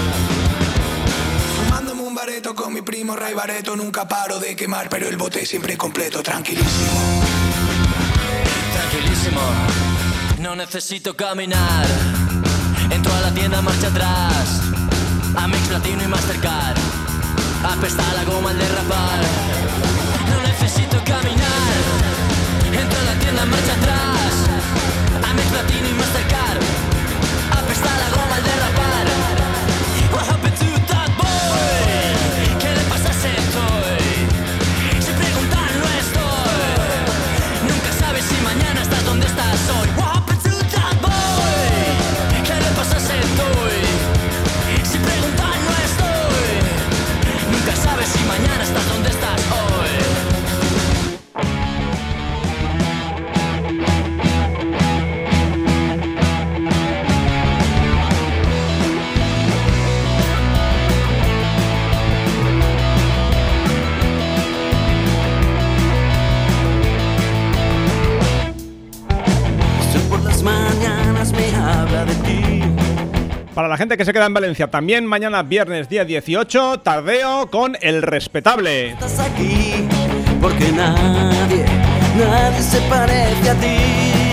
Fumándome un bareto con mi primo Ray Bareto. Nunca paro de quemar, pero el bote siempre completo. Tranquilísimo. Tranquilísimo. No necesito caminar. Entro a la tienda, marcha atrás. Amex, Platino y Mastercard. Apesta la goma al derrapar. No necesito caminar. Entro a la tienda, marcha atrás. Amex, Platino y Mastercard. Apesta la goma al derrapar. What happened to that boy? ¿Qué le pasa a ese toy? Si preguntan no estoy. Nunca sabes si mañana estás donde estás hoy. What happened to that boy? ¿Qué le pasa a ese toy? Si preguntan no estoy. Nunca sabes si mañana estás donde estás hoy. Mañanas me habla de ti. Para la gente que se queda en Valencia, también mañana viernes día dieciocho, tardeo con El Respetable. Estás aquí porque nadie, nadie se parece a ti.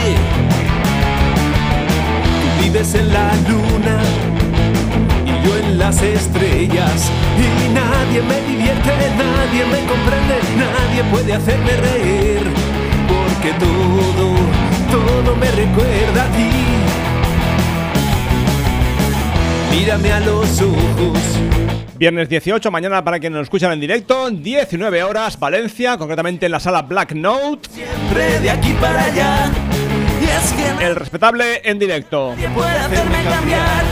Tú vives en la luna y yo en las estrellas. Y nadie me divierte, nadie me comprende, nadie puede hacerme reír. Porque todo, todo me recuerda a ti. Mírame a los ojos. Viernes dieciocho, mañana para quienes nos escuchan en directo, diecinueve horas, Valencia, concretamente en la sala Black Note. Siempre de aquí para allá. Y es que El Respetable en directo. nadie puede hacerme cambiar.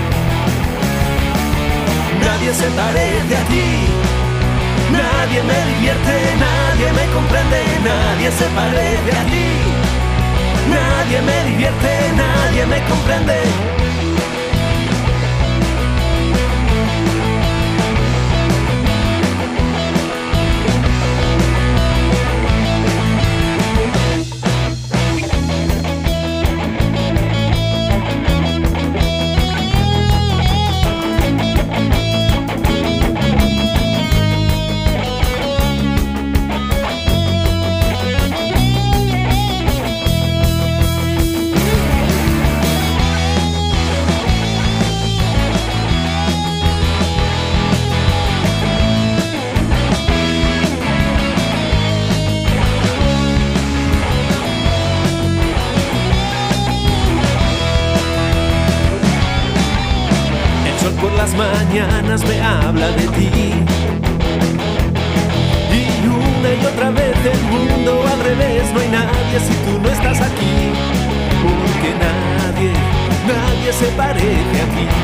Nadie se parece a ti. Nadie me divierte, nadie me comprende, nadie se parece a ti. Nadie me divierte, nadie me comprende. Mañanas me habla de ti y una y otra vez el mundo al revés. No hay nadie si tú no estás aquí, que nadie, nadie se parece a ti.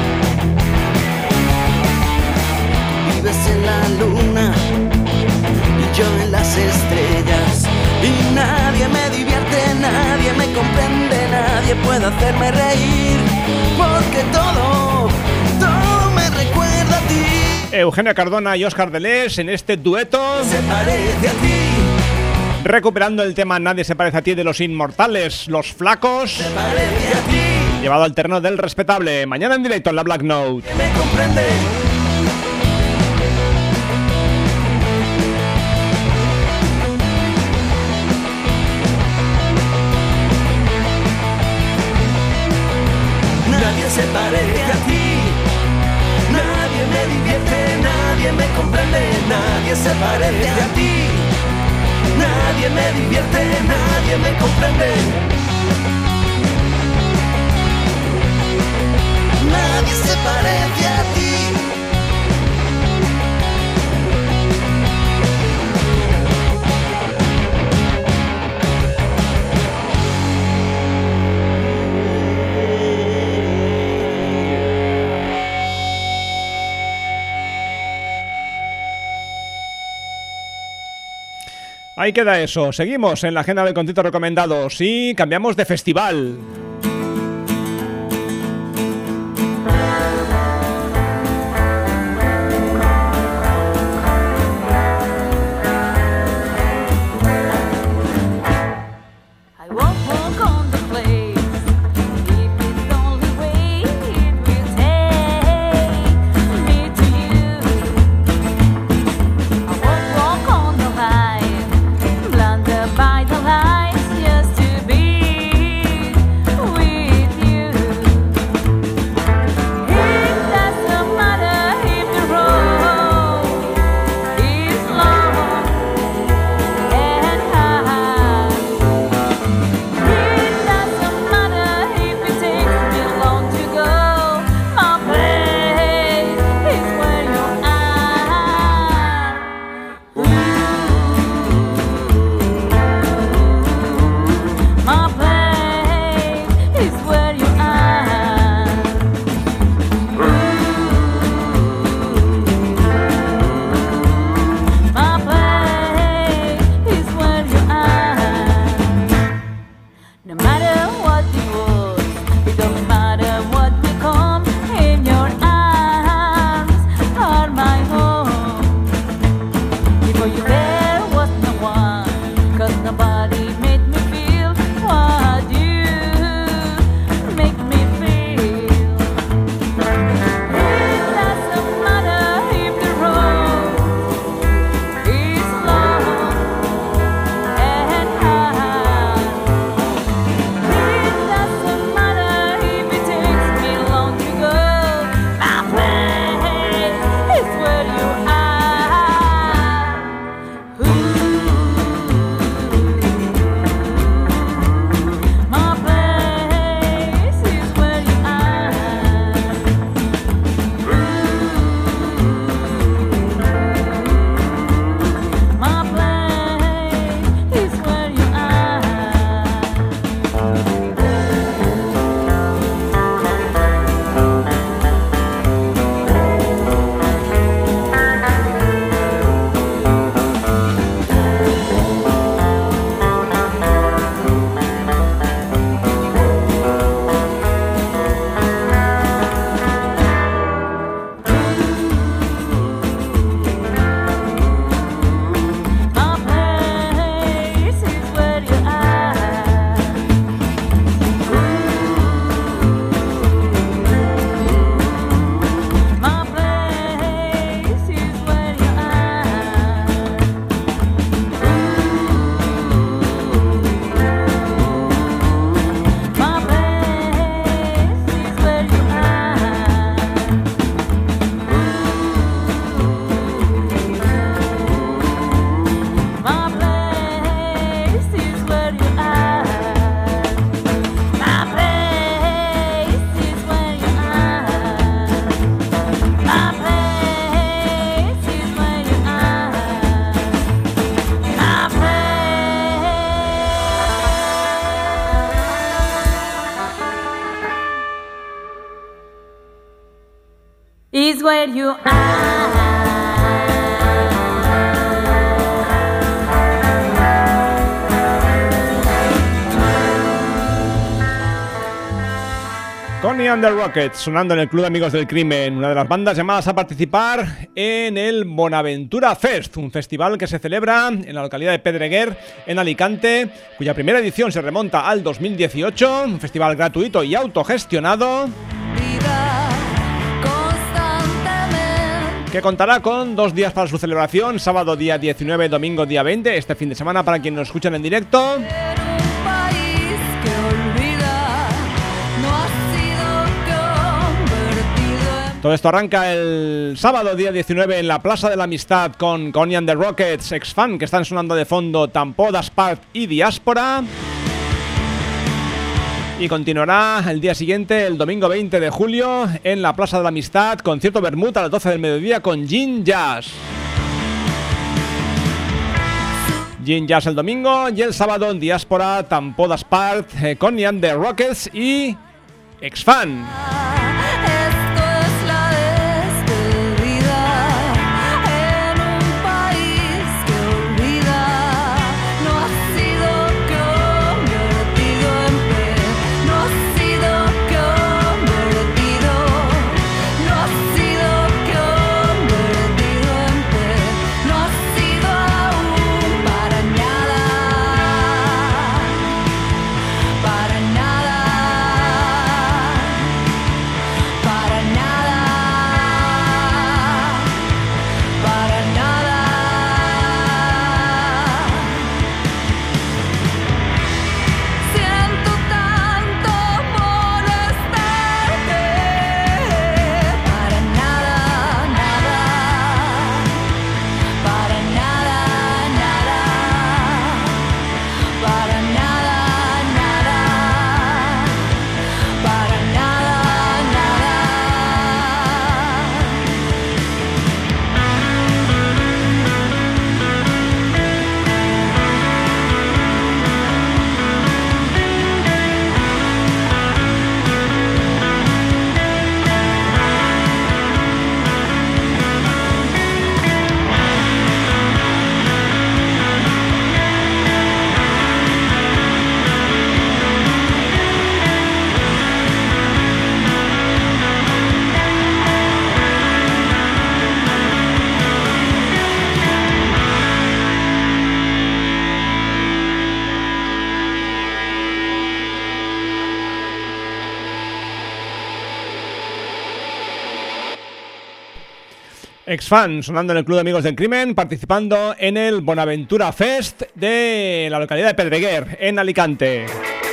Vives en la luna y yo en las estrellas, y nadie me divierte, nadie me comprende, nadie puede hacerme reír, porque todo, todo me recuerda a ti. Eugenia Cardona y Óscar Delés en este dueto Se parece a ti, recuperando el tema Nadie se parece a ti de Los Inmortales, Los Flacos, se parece a ti, llevado al terreno del respetable. Mañana en directo en la Black Note. me comprende. Nadie se parece a ti, nadie me divierte, nadie me comprende, nadie se parece a ti, nadie me divierte, nadie me comprende, nadie se parece a ti. Ahí queda eso. Seguimos en la agenda de conciertos recomendados y cambiamos de festival. Blinded by the lights, just to be where you are. Connie and the Rockets, sonando en el Club de Amigos del Crimen, una de las bandas llamadas a participar en el Bonaventura Fest, un festival que se celebra en la localidad de Pedreguer, en Alicante, cuya primera edición se remonta al dos mil dieciocho, un festival gratuito y autogestionado, que contará con dos días para su celebración, sábado día diecinueve, domingo día veinte, este fin de semana para quienes nos escuchan en directo. Todo esto arranca el sábado día diecinueve en la Plaza de la Amistad con Connie and the Rockets, Ex-Fan, que están sonando de fondo, Tampó, Daspart y Diáspora. Y continuará el día siguiente, el domingo veinte de julio, en la Plaza de la Amistad, concierto Bermud a las doce del mediodía con Gin Jazz. Gin Jazz el domingo y el sábado en Diáspora, Tampó, Daspart, eh, Connie and the Rockets y Ex-Fan. Ex-Fan, sonando en el Club de Amigos del Crimen, participando en el Bonaventura Fest de la localidad de Pedreguer, en Alicante.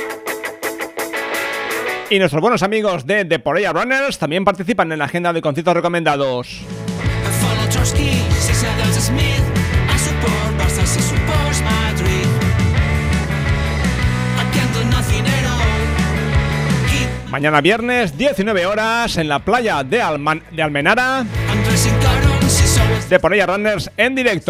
Y nuestros buenos amigos de The Porella Runners también participan en la agenda de conciertos recomendados. Mañana viernes, diecinueve horas, en la playa de, Alman de Almenara, The Porella Runners en directo.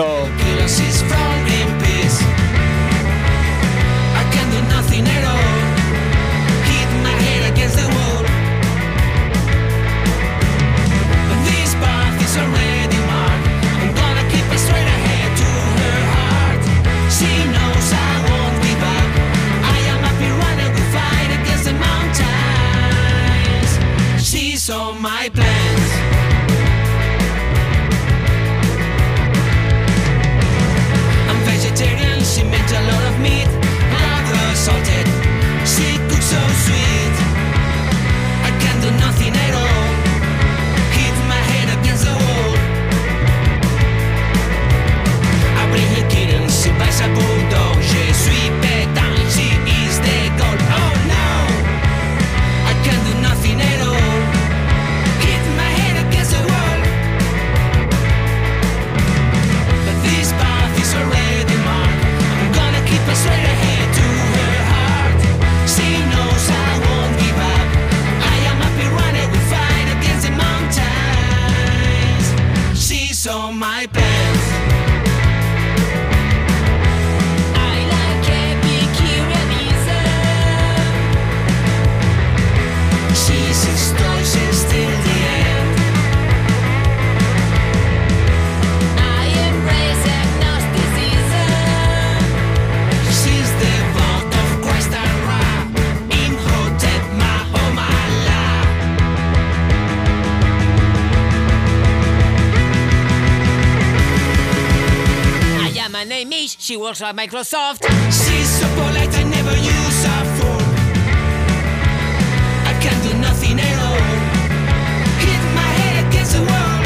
So my plans, I'm vegetarian, she makes a lot of meat, rather salted, she cooks so sweet, I can't do nothing at all, hit my head against the wall, I bring her kittens, she buys a bulldog, je suis pétant, she is the gold, oh no, I can't do nothing at all. Straight ahead to her heart. She knows I won't give up. I am happy running, we fight against the mountains. She saw my plans. I like Epicureanism. She sees stories till the end. English. She works at Microsoft. She's so polite, I never use her phone. I can't do nothing at all. Hit my head against the wall.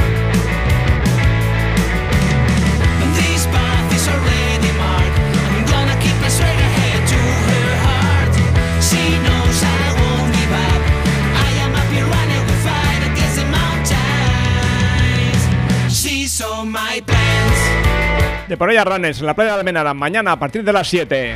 This path is already marked. I'm gonna keep it straight ahead to her heart. She knows I won't give up. I am a piranha who fight against the mountains. She's on my plans. De por ella Runners en la playa de Almenara, mañana a partir de las siete.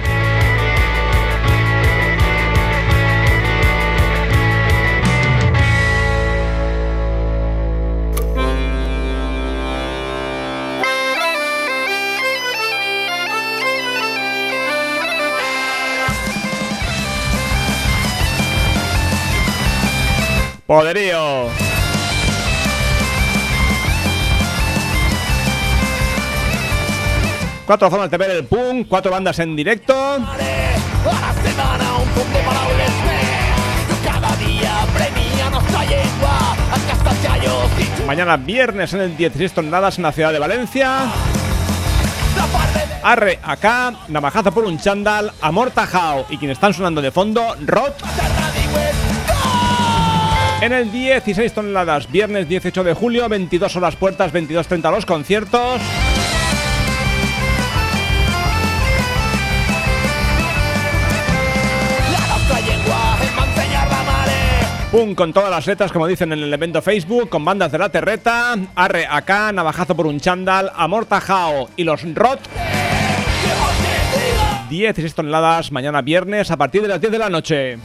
Poderío. Cuatro formas de ver el punk, cuatro bandas en directo. Mañana viernes en el dieciséis toneladas en la ciudad de Valencia. Arre acá, navajazo por un chándal, Amor Tajao y quienes están sonando de fondo, Rot. En el dieciséis toneladas, viernes dieciocho de julio, veintidós horas puertas, veintidós treinta los conciertos. Punk con todas las letras, como dicen en el evento Facebook, con bandas de la Terreta, Arre acá, Navajazo por un chándal, Amor Tajao y los Rot. dieciséis toneladas, mañana viernes a partir de las diez de la noche.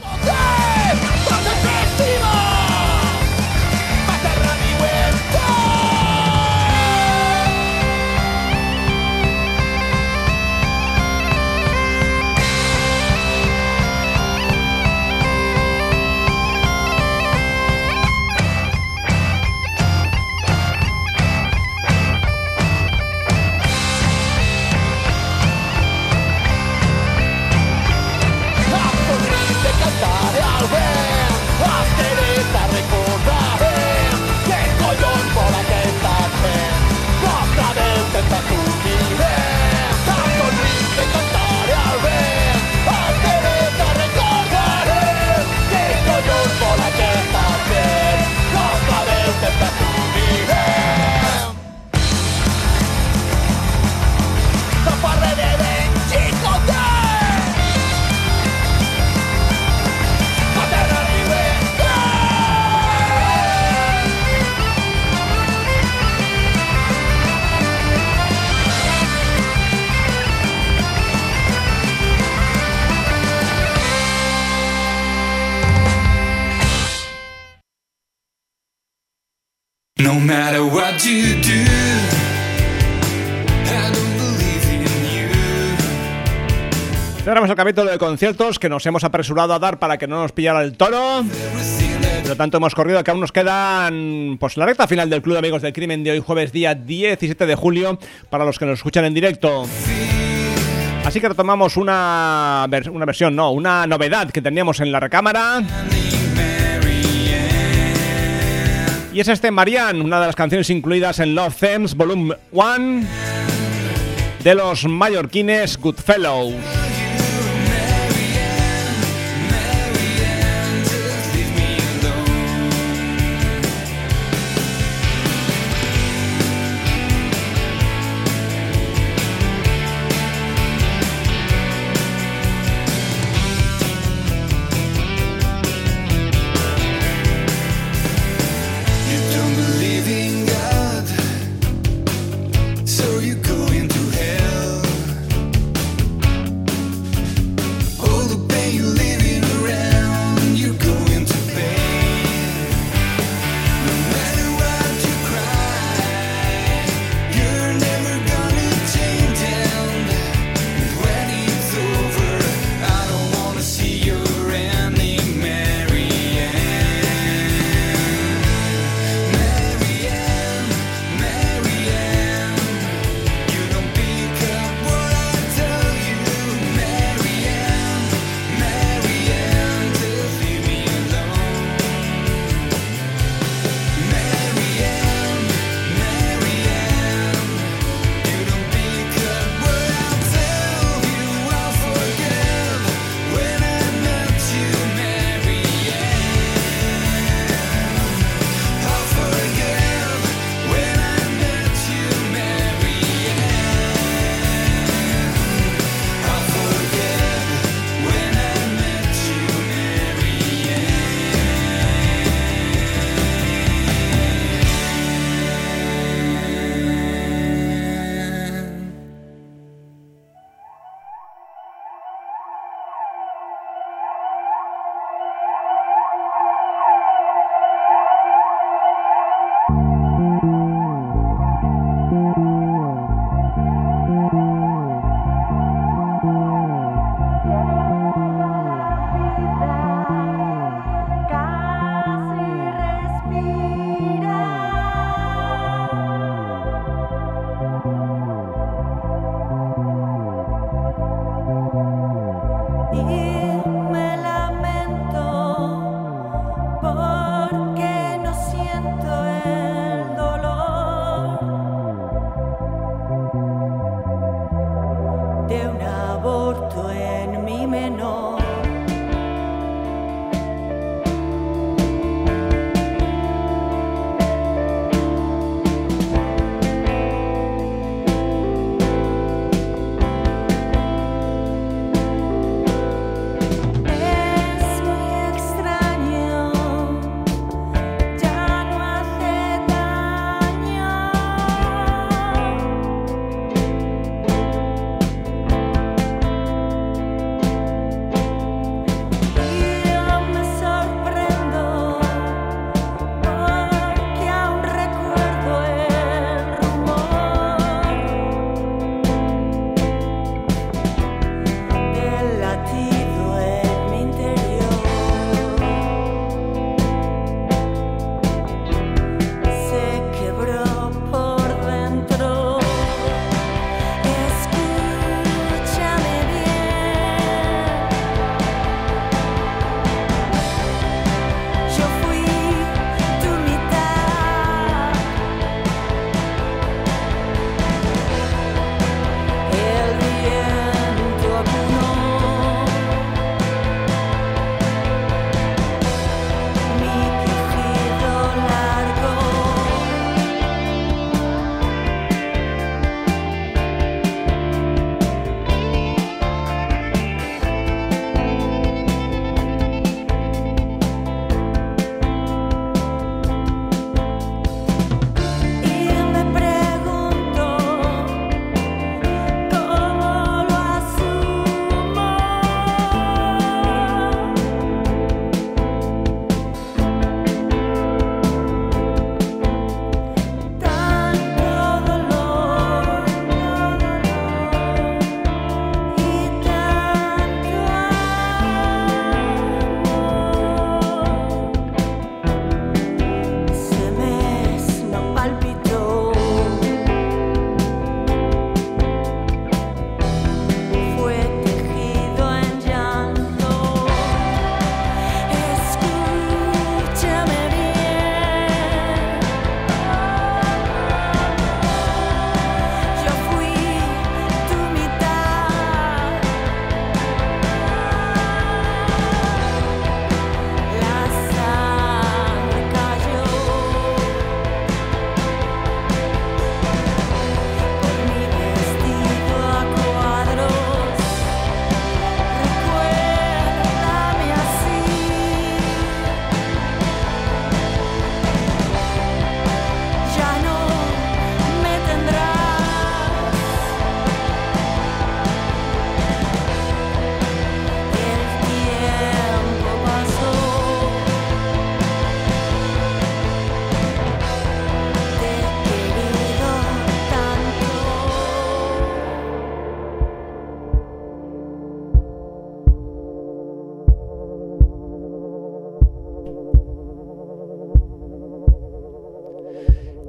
No matter what you do, I don't believe in you. Cerramos el capítulo de conciertos que nos hemos apresurado a dar para que no nos pillara el toro. Por lo tanto hemos corrido que aún nos quedan pues la recta final del Club de Amigos del Crimen de hoy jueves día diecisiete de julio para los que nos escuchan en directo. Así que retomamos una, vers- una versión, no, una novedad que teníamos en la recámara. Y es este Marianne, una de las canciones incluidas en Love Themes Volume uno de los mallorquines Goodfellows. So you go into hell.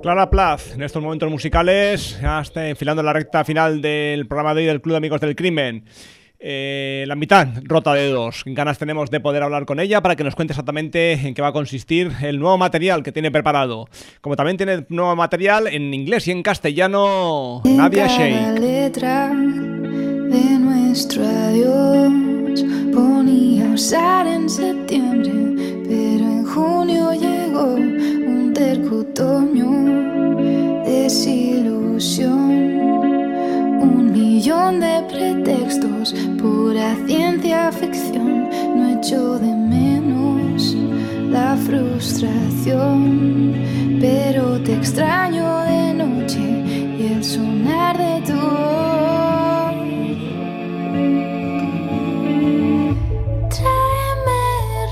Clara Plath, en estos momentos musicales, ya está enfilando la recta final del programa de hoy del Club de Amigos del Crimen. Eh, la mitad rota de dos. Ganas tenemos de poder hablar con ella para que nos cuente exactamente en qué va a consistir el nuevo material que tiene preparado. Como también tiene nuevo material en inglés y en castellano, Nadia Sheikh. Letra de nuestro adiós ponía usar en septiembre, pero en junio llegó un terco otoño, desilusión. Un millón de pretextos, pura ciencia ficción. No echo de menos la frustración, pero te extraño de noche y el sonar de tu voz. Tráeme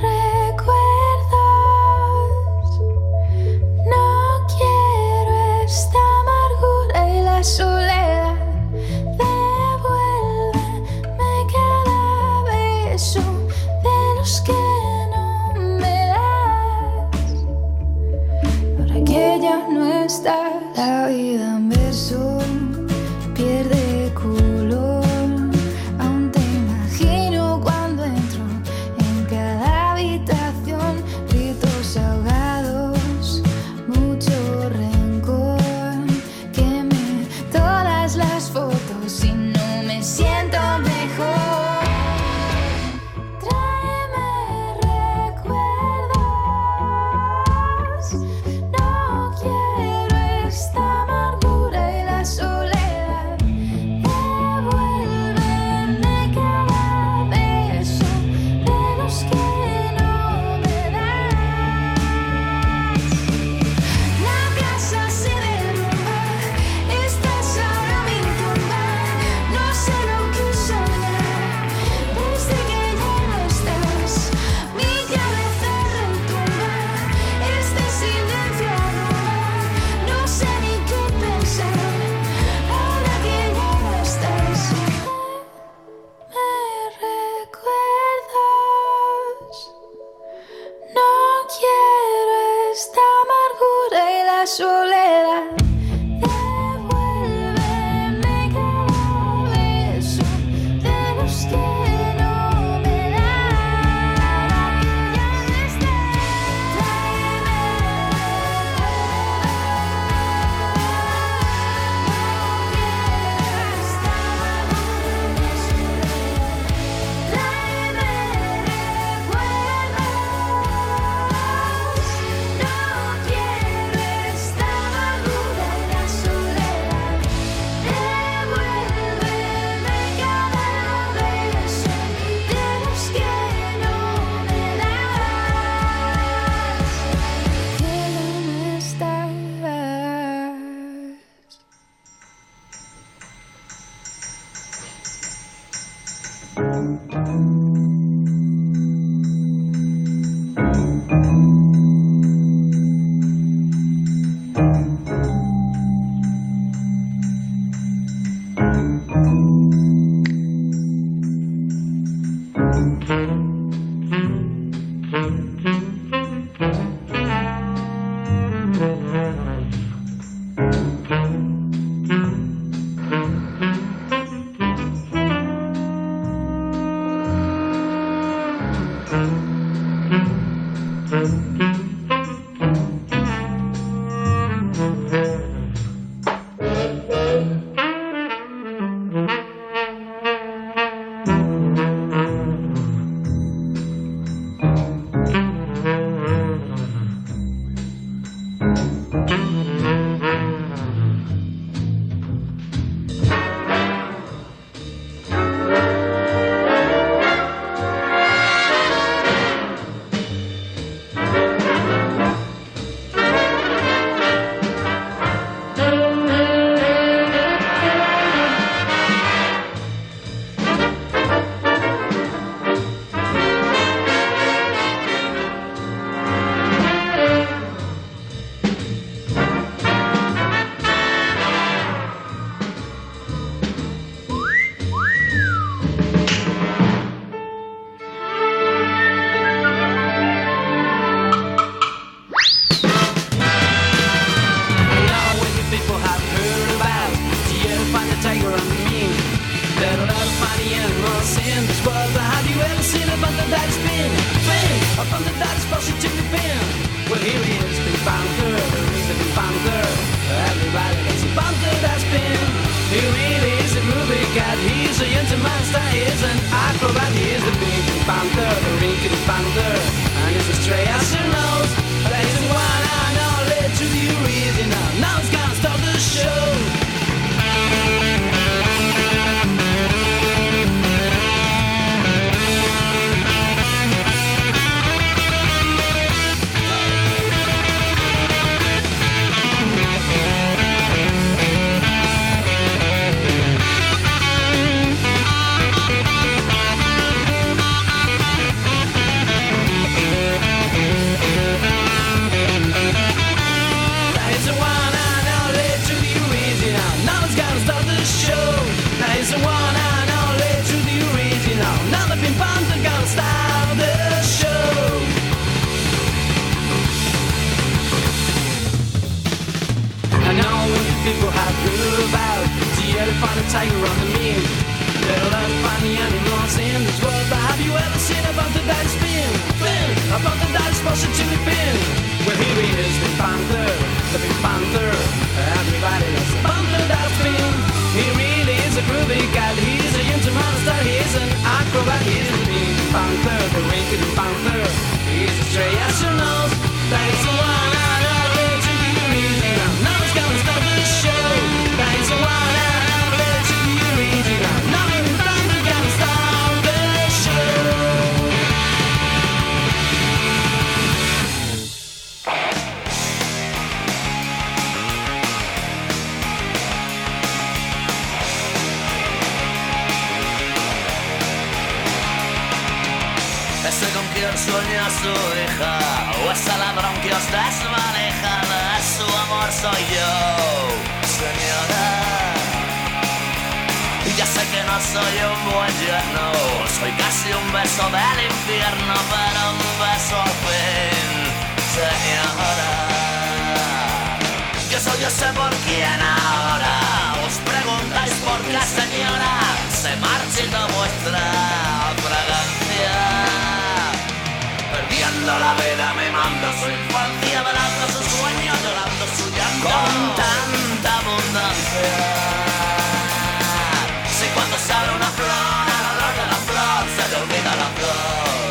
recuerdos, no quiero esta amargura y la soledad. De los que no me das, ahora que ya no está, la vida en verso pierde color. Aún te imagino cuando entro en cada habitación, gritos ahogados, mucho rencor. Quemé todas las fotos y no me siento mejor. fight a tiger on the mean. There are funny animals in this world, but have you ever seen a panther that is spin? Fin, a panther that is supposed to be fin. Well, here he is, the panther, the big panther. Everybody loves the panther that's spin. He really is a groovy cat. He's a huge monster. He's an acrobat. He's the big panther, the wicked panther. He's as straight as your nose. Thanks a one out of it to be reading. Now it's gonna start the show. Thanks a one out of it to be reading. Now it's gonna start the show. Ese con quien sueña su hija, o ese ladrón que os desmaneja, de su amor soy yo, señora. Y ya sé que no soy un buen yerno, soy casi un beso del infierno, pero un beso al fin, señora. Yo soy yo sé por quién ahora, os preguntáis por qué, señora, se marchita vuestra fragancia. Perdiendo la vida, mimando su infancia, velando su sueño, llorando su llanto con tanta abundancia. Si cuando sale una flor, al olor de la flor, se te olvida la flor.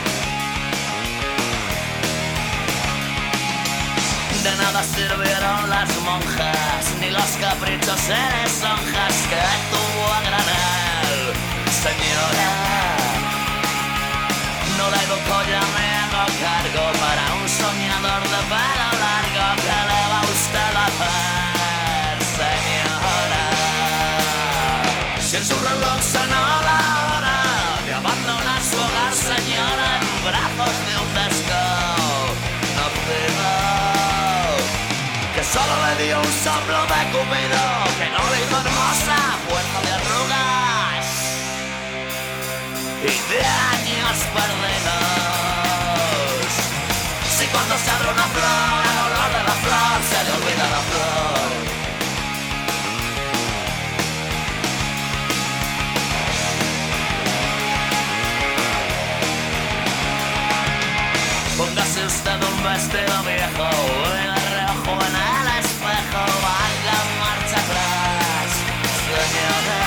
De nada sirvieron las monjas, ni los caprichos en lisonjas que tuvo a granel, señora. No la educo, ya me hago cargo para un soñador de pelo largo que le va a usted a hacer, señora. Si en su reloj sonó la hora de abandonar su hogar, señora, en brazos de un descao nacido, que solo le dio un soplo de cupido, que no le hizo hermosa fuerza de arrugas y de años perdidos. Si cuando se abre una flor, el olor de la flor se le olvida la flor. Póngase usted un vestido viejo y le reojo en el espejo, vaya marcha atrás, señora.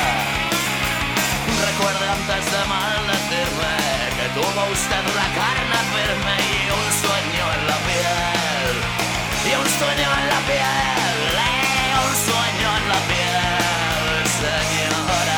Recuerde antes de maldecirme que tuvo usted la carne firme y un sueño en la piel, y un sueño en la piel, y un sueño en la piel, señora.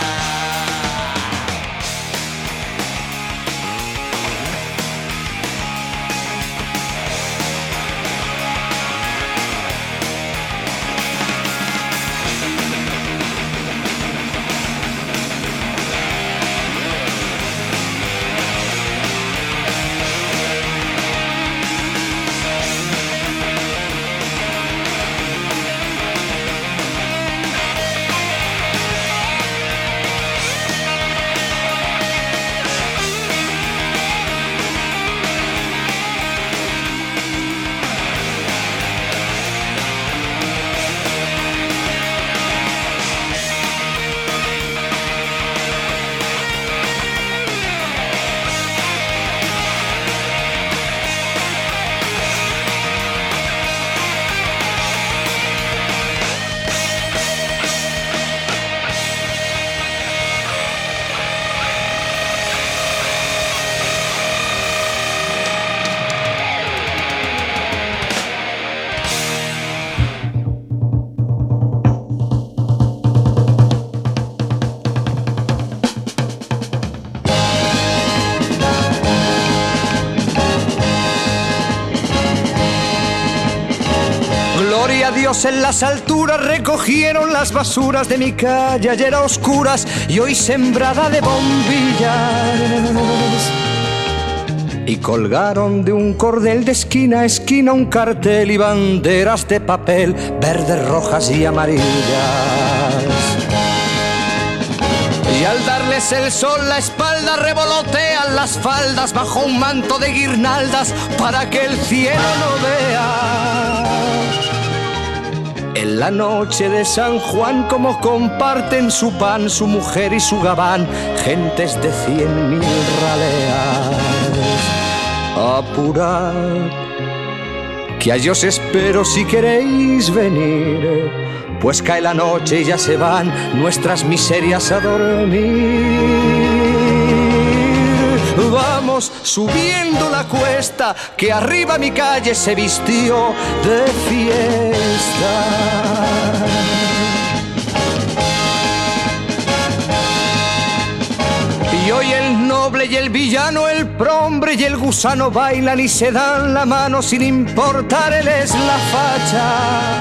Gloria a Dios en las alturas, recogieron las basuras de mi calle ayer a oscuras y hoy sembrada de bombillas. Y colgaron de un cordel de esquina a esquina un cartel y banderas de papel, verdes, rojas y amarillas. Y al darles el sol la espalda revolotean las faldas bajo un manto de guirnaldas para que el cielo no vea. En la noche de San Juan, como comparten su pan, su mujer y su gabán, gentes de cien mil raleas. Apurad, que allí os espero si queréis venir, pues cae la noche y ya se van nuestras miserias a dormir. Vamos subiendo la cuesta, que arriba mi calle se vistió de fiesta. Y hoy el noble y el villano, el prombre y el gusano bailan y se dan la mano sin importarles la facha.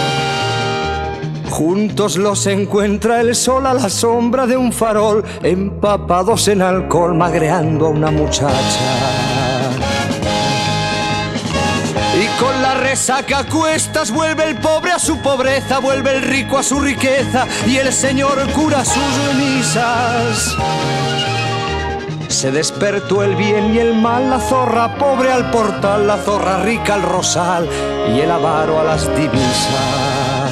Juntos los encuentra el sol a la sombra de un farol, empapados en alcohol, magreando a una muchacha. Y con la resaca a cuestas vuelve el pobre a su pobreza, vuelve el rico a su riqueza y el señor cura sus misas. Se despertó el bien y el mal, la zorra pobre al portal, la zorra rica al rosal y el avaro a las divisas.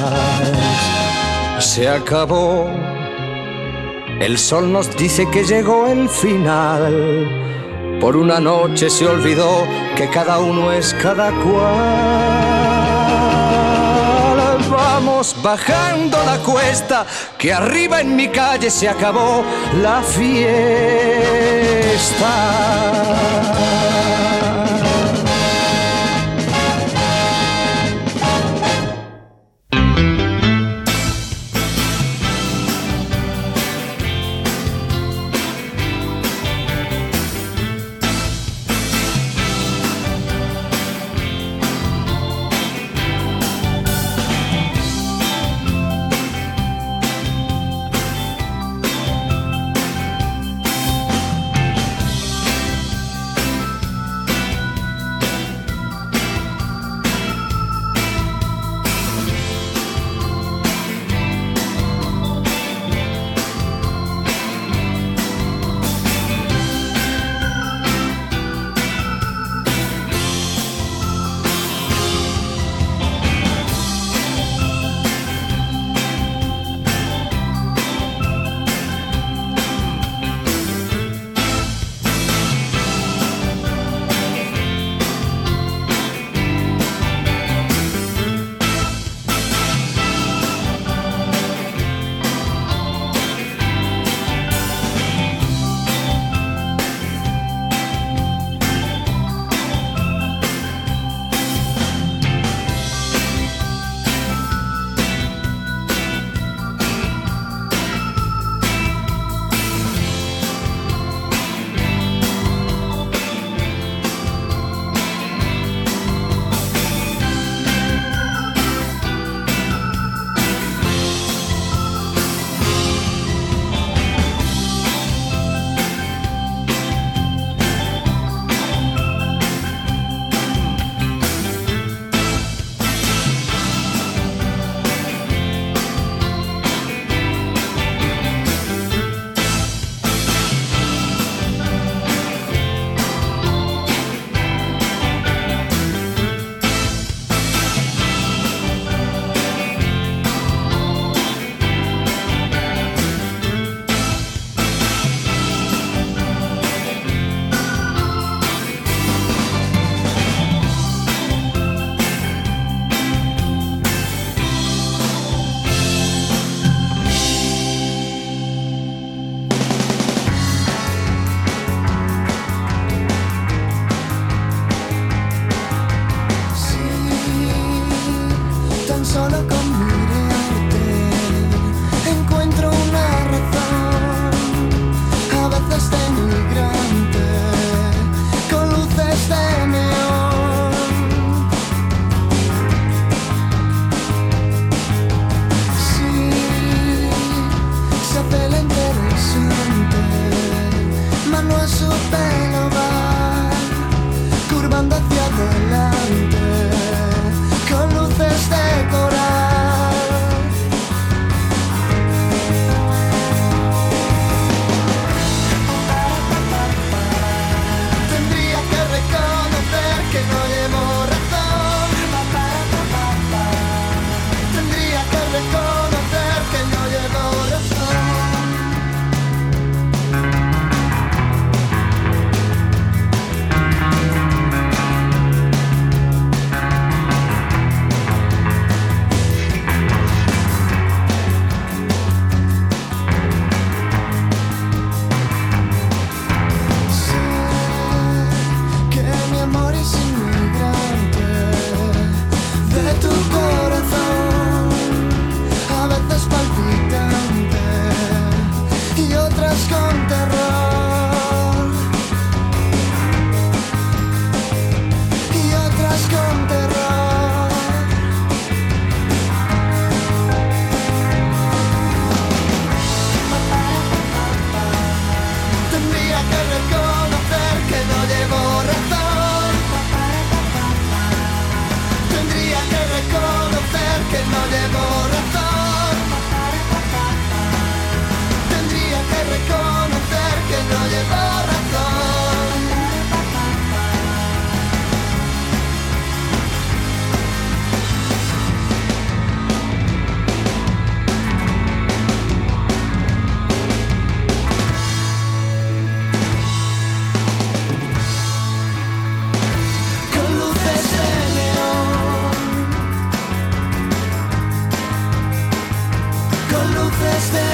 Se acabó, el sol nos dice que llegó el final. Por una noche se olvidó que cada uno es cada cual. Vamos bajando la cuesta, que arriba en mi calle se acabó la fiesta.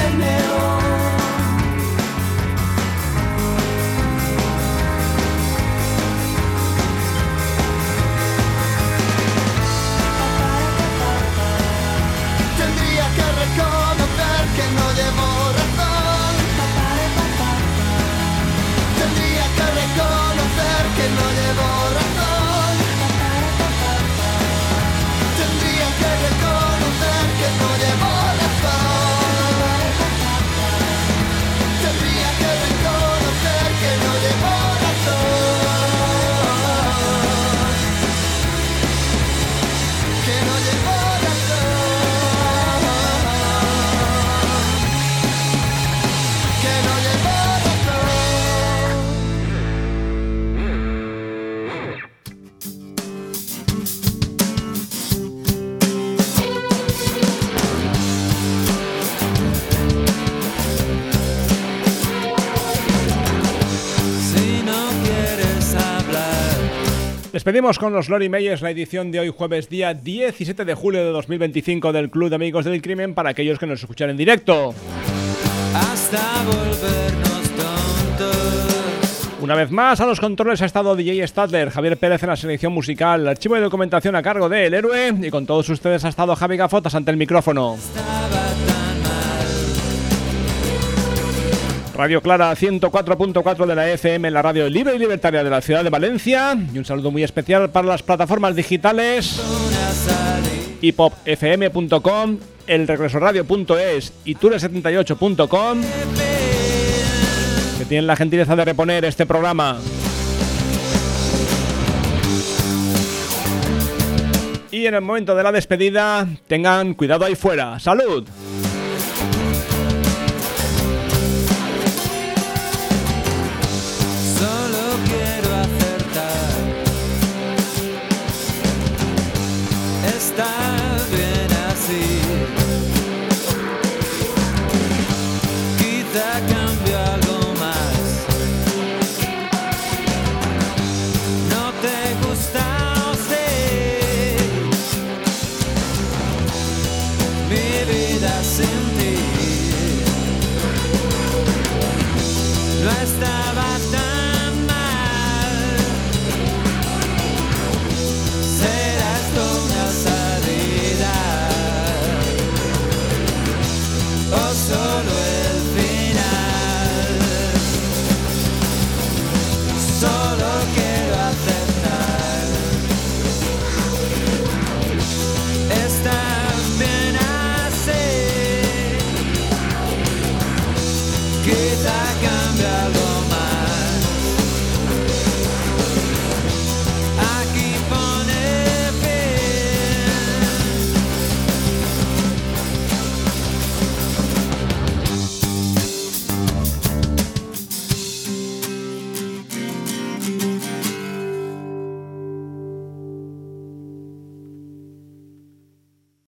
del neón. Tendría que reconocer que no llevo razón. Tendría que reconocer que no llevo razón. Tendría que reconocer que no llevo razón. Tendría que reconocer que no llevo razón. Que no llevo razón. Que no llevo razón. Si no quieres hablar, Despedimos con los Lori Meyers la edición de hoy jueves día diecisiete de julio de dos mil veinticinco del Club de Amigos del Crimen para aquellos que nos escuchan en directo. hasta volvernos tontos. Una vez más, a los controles ha estado D J Stadler, Javier Pérez en la selección musical, el archivo de documentación a cargo de El Héroe y con todos ustedes ha estado Javi Gafotas ante el micrófono. Radio Clara ciento cuatro punto cuatro de la F M en la radio libre y libertaria de la ciudad de Valencia y un saludo muy especial para las plataformas digitales hipop f m punto com, el regreso radio punto es y ture setenta y ocho punto com que tienen la gentileza de reponer este programa. Y en el momento de la despedida, tengan cuidado ahí fuera. ¡Salud!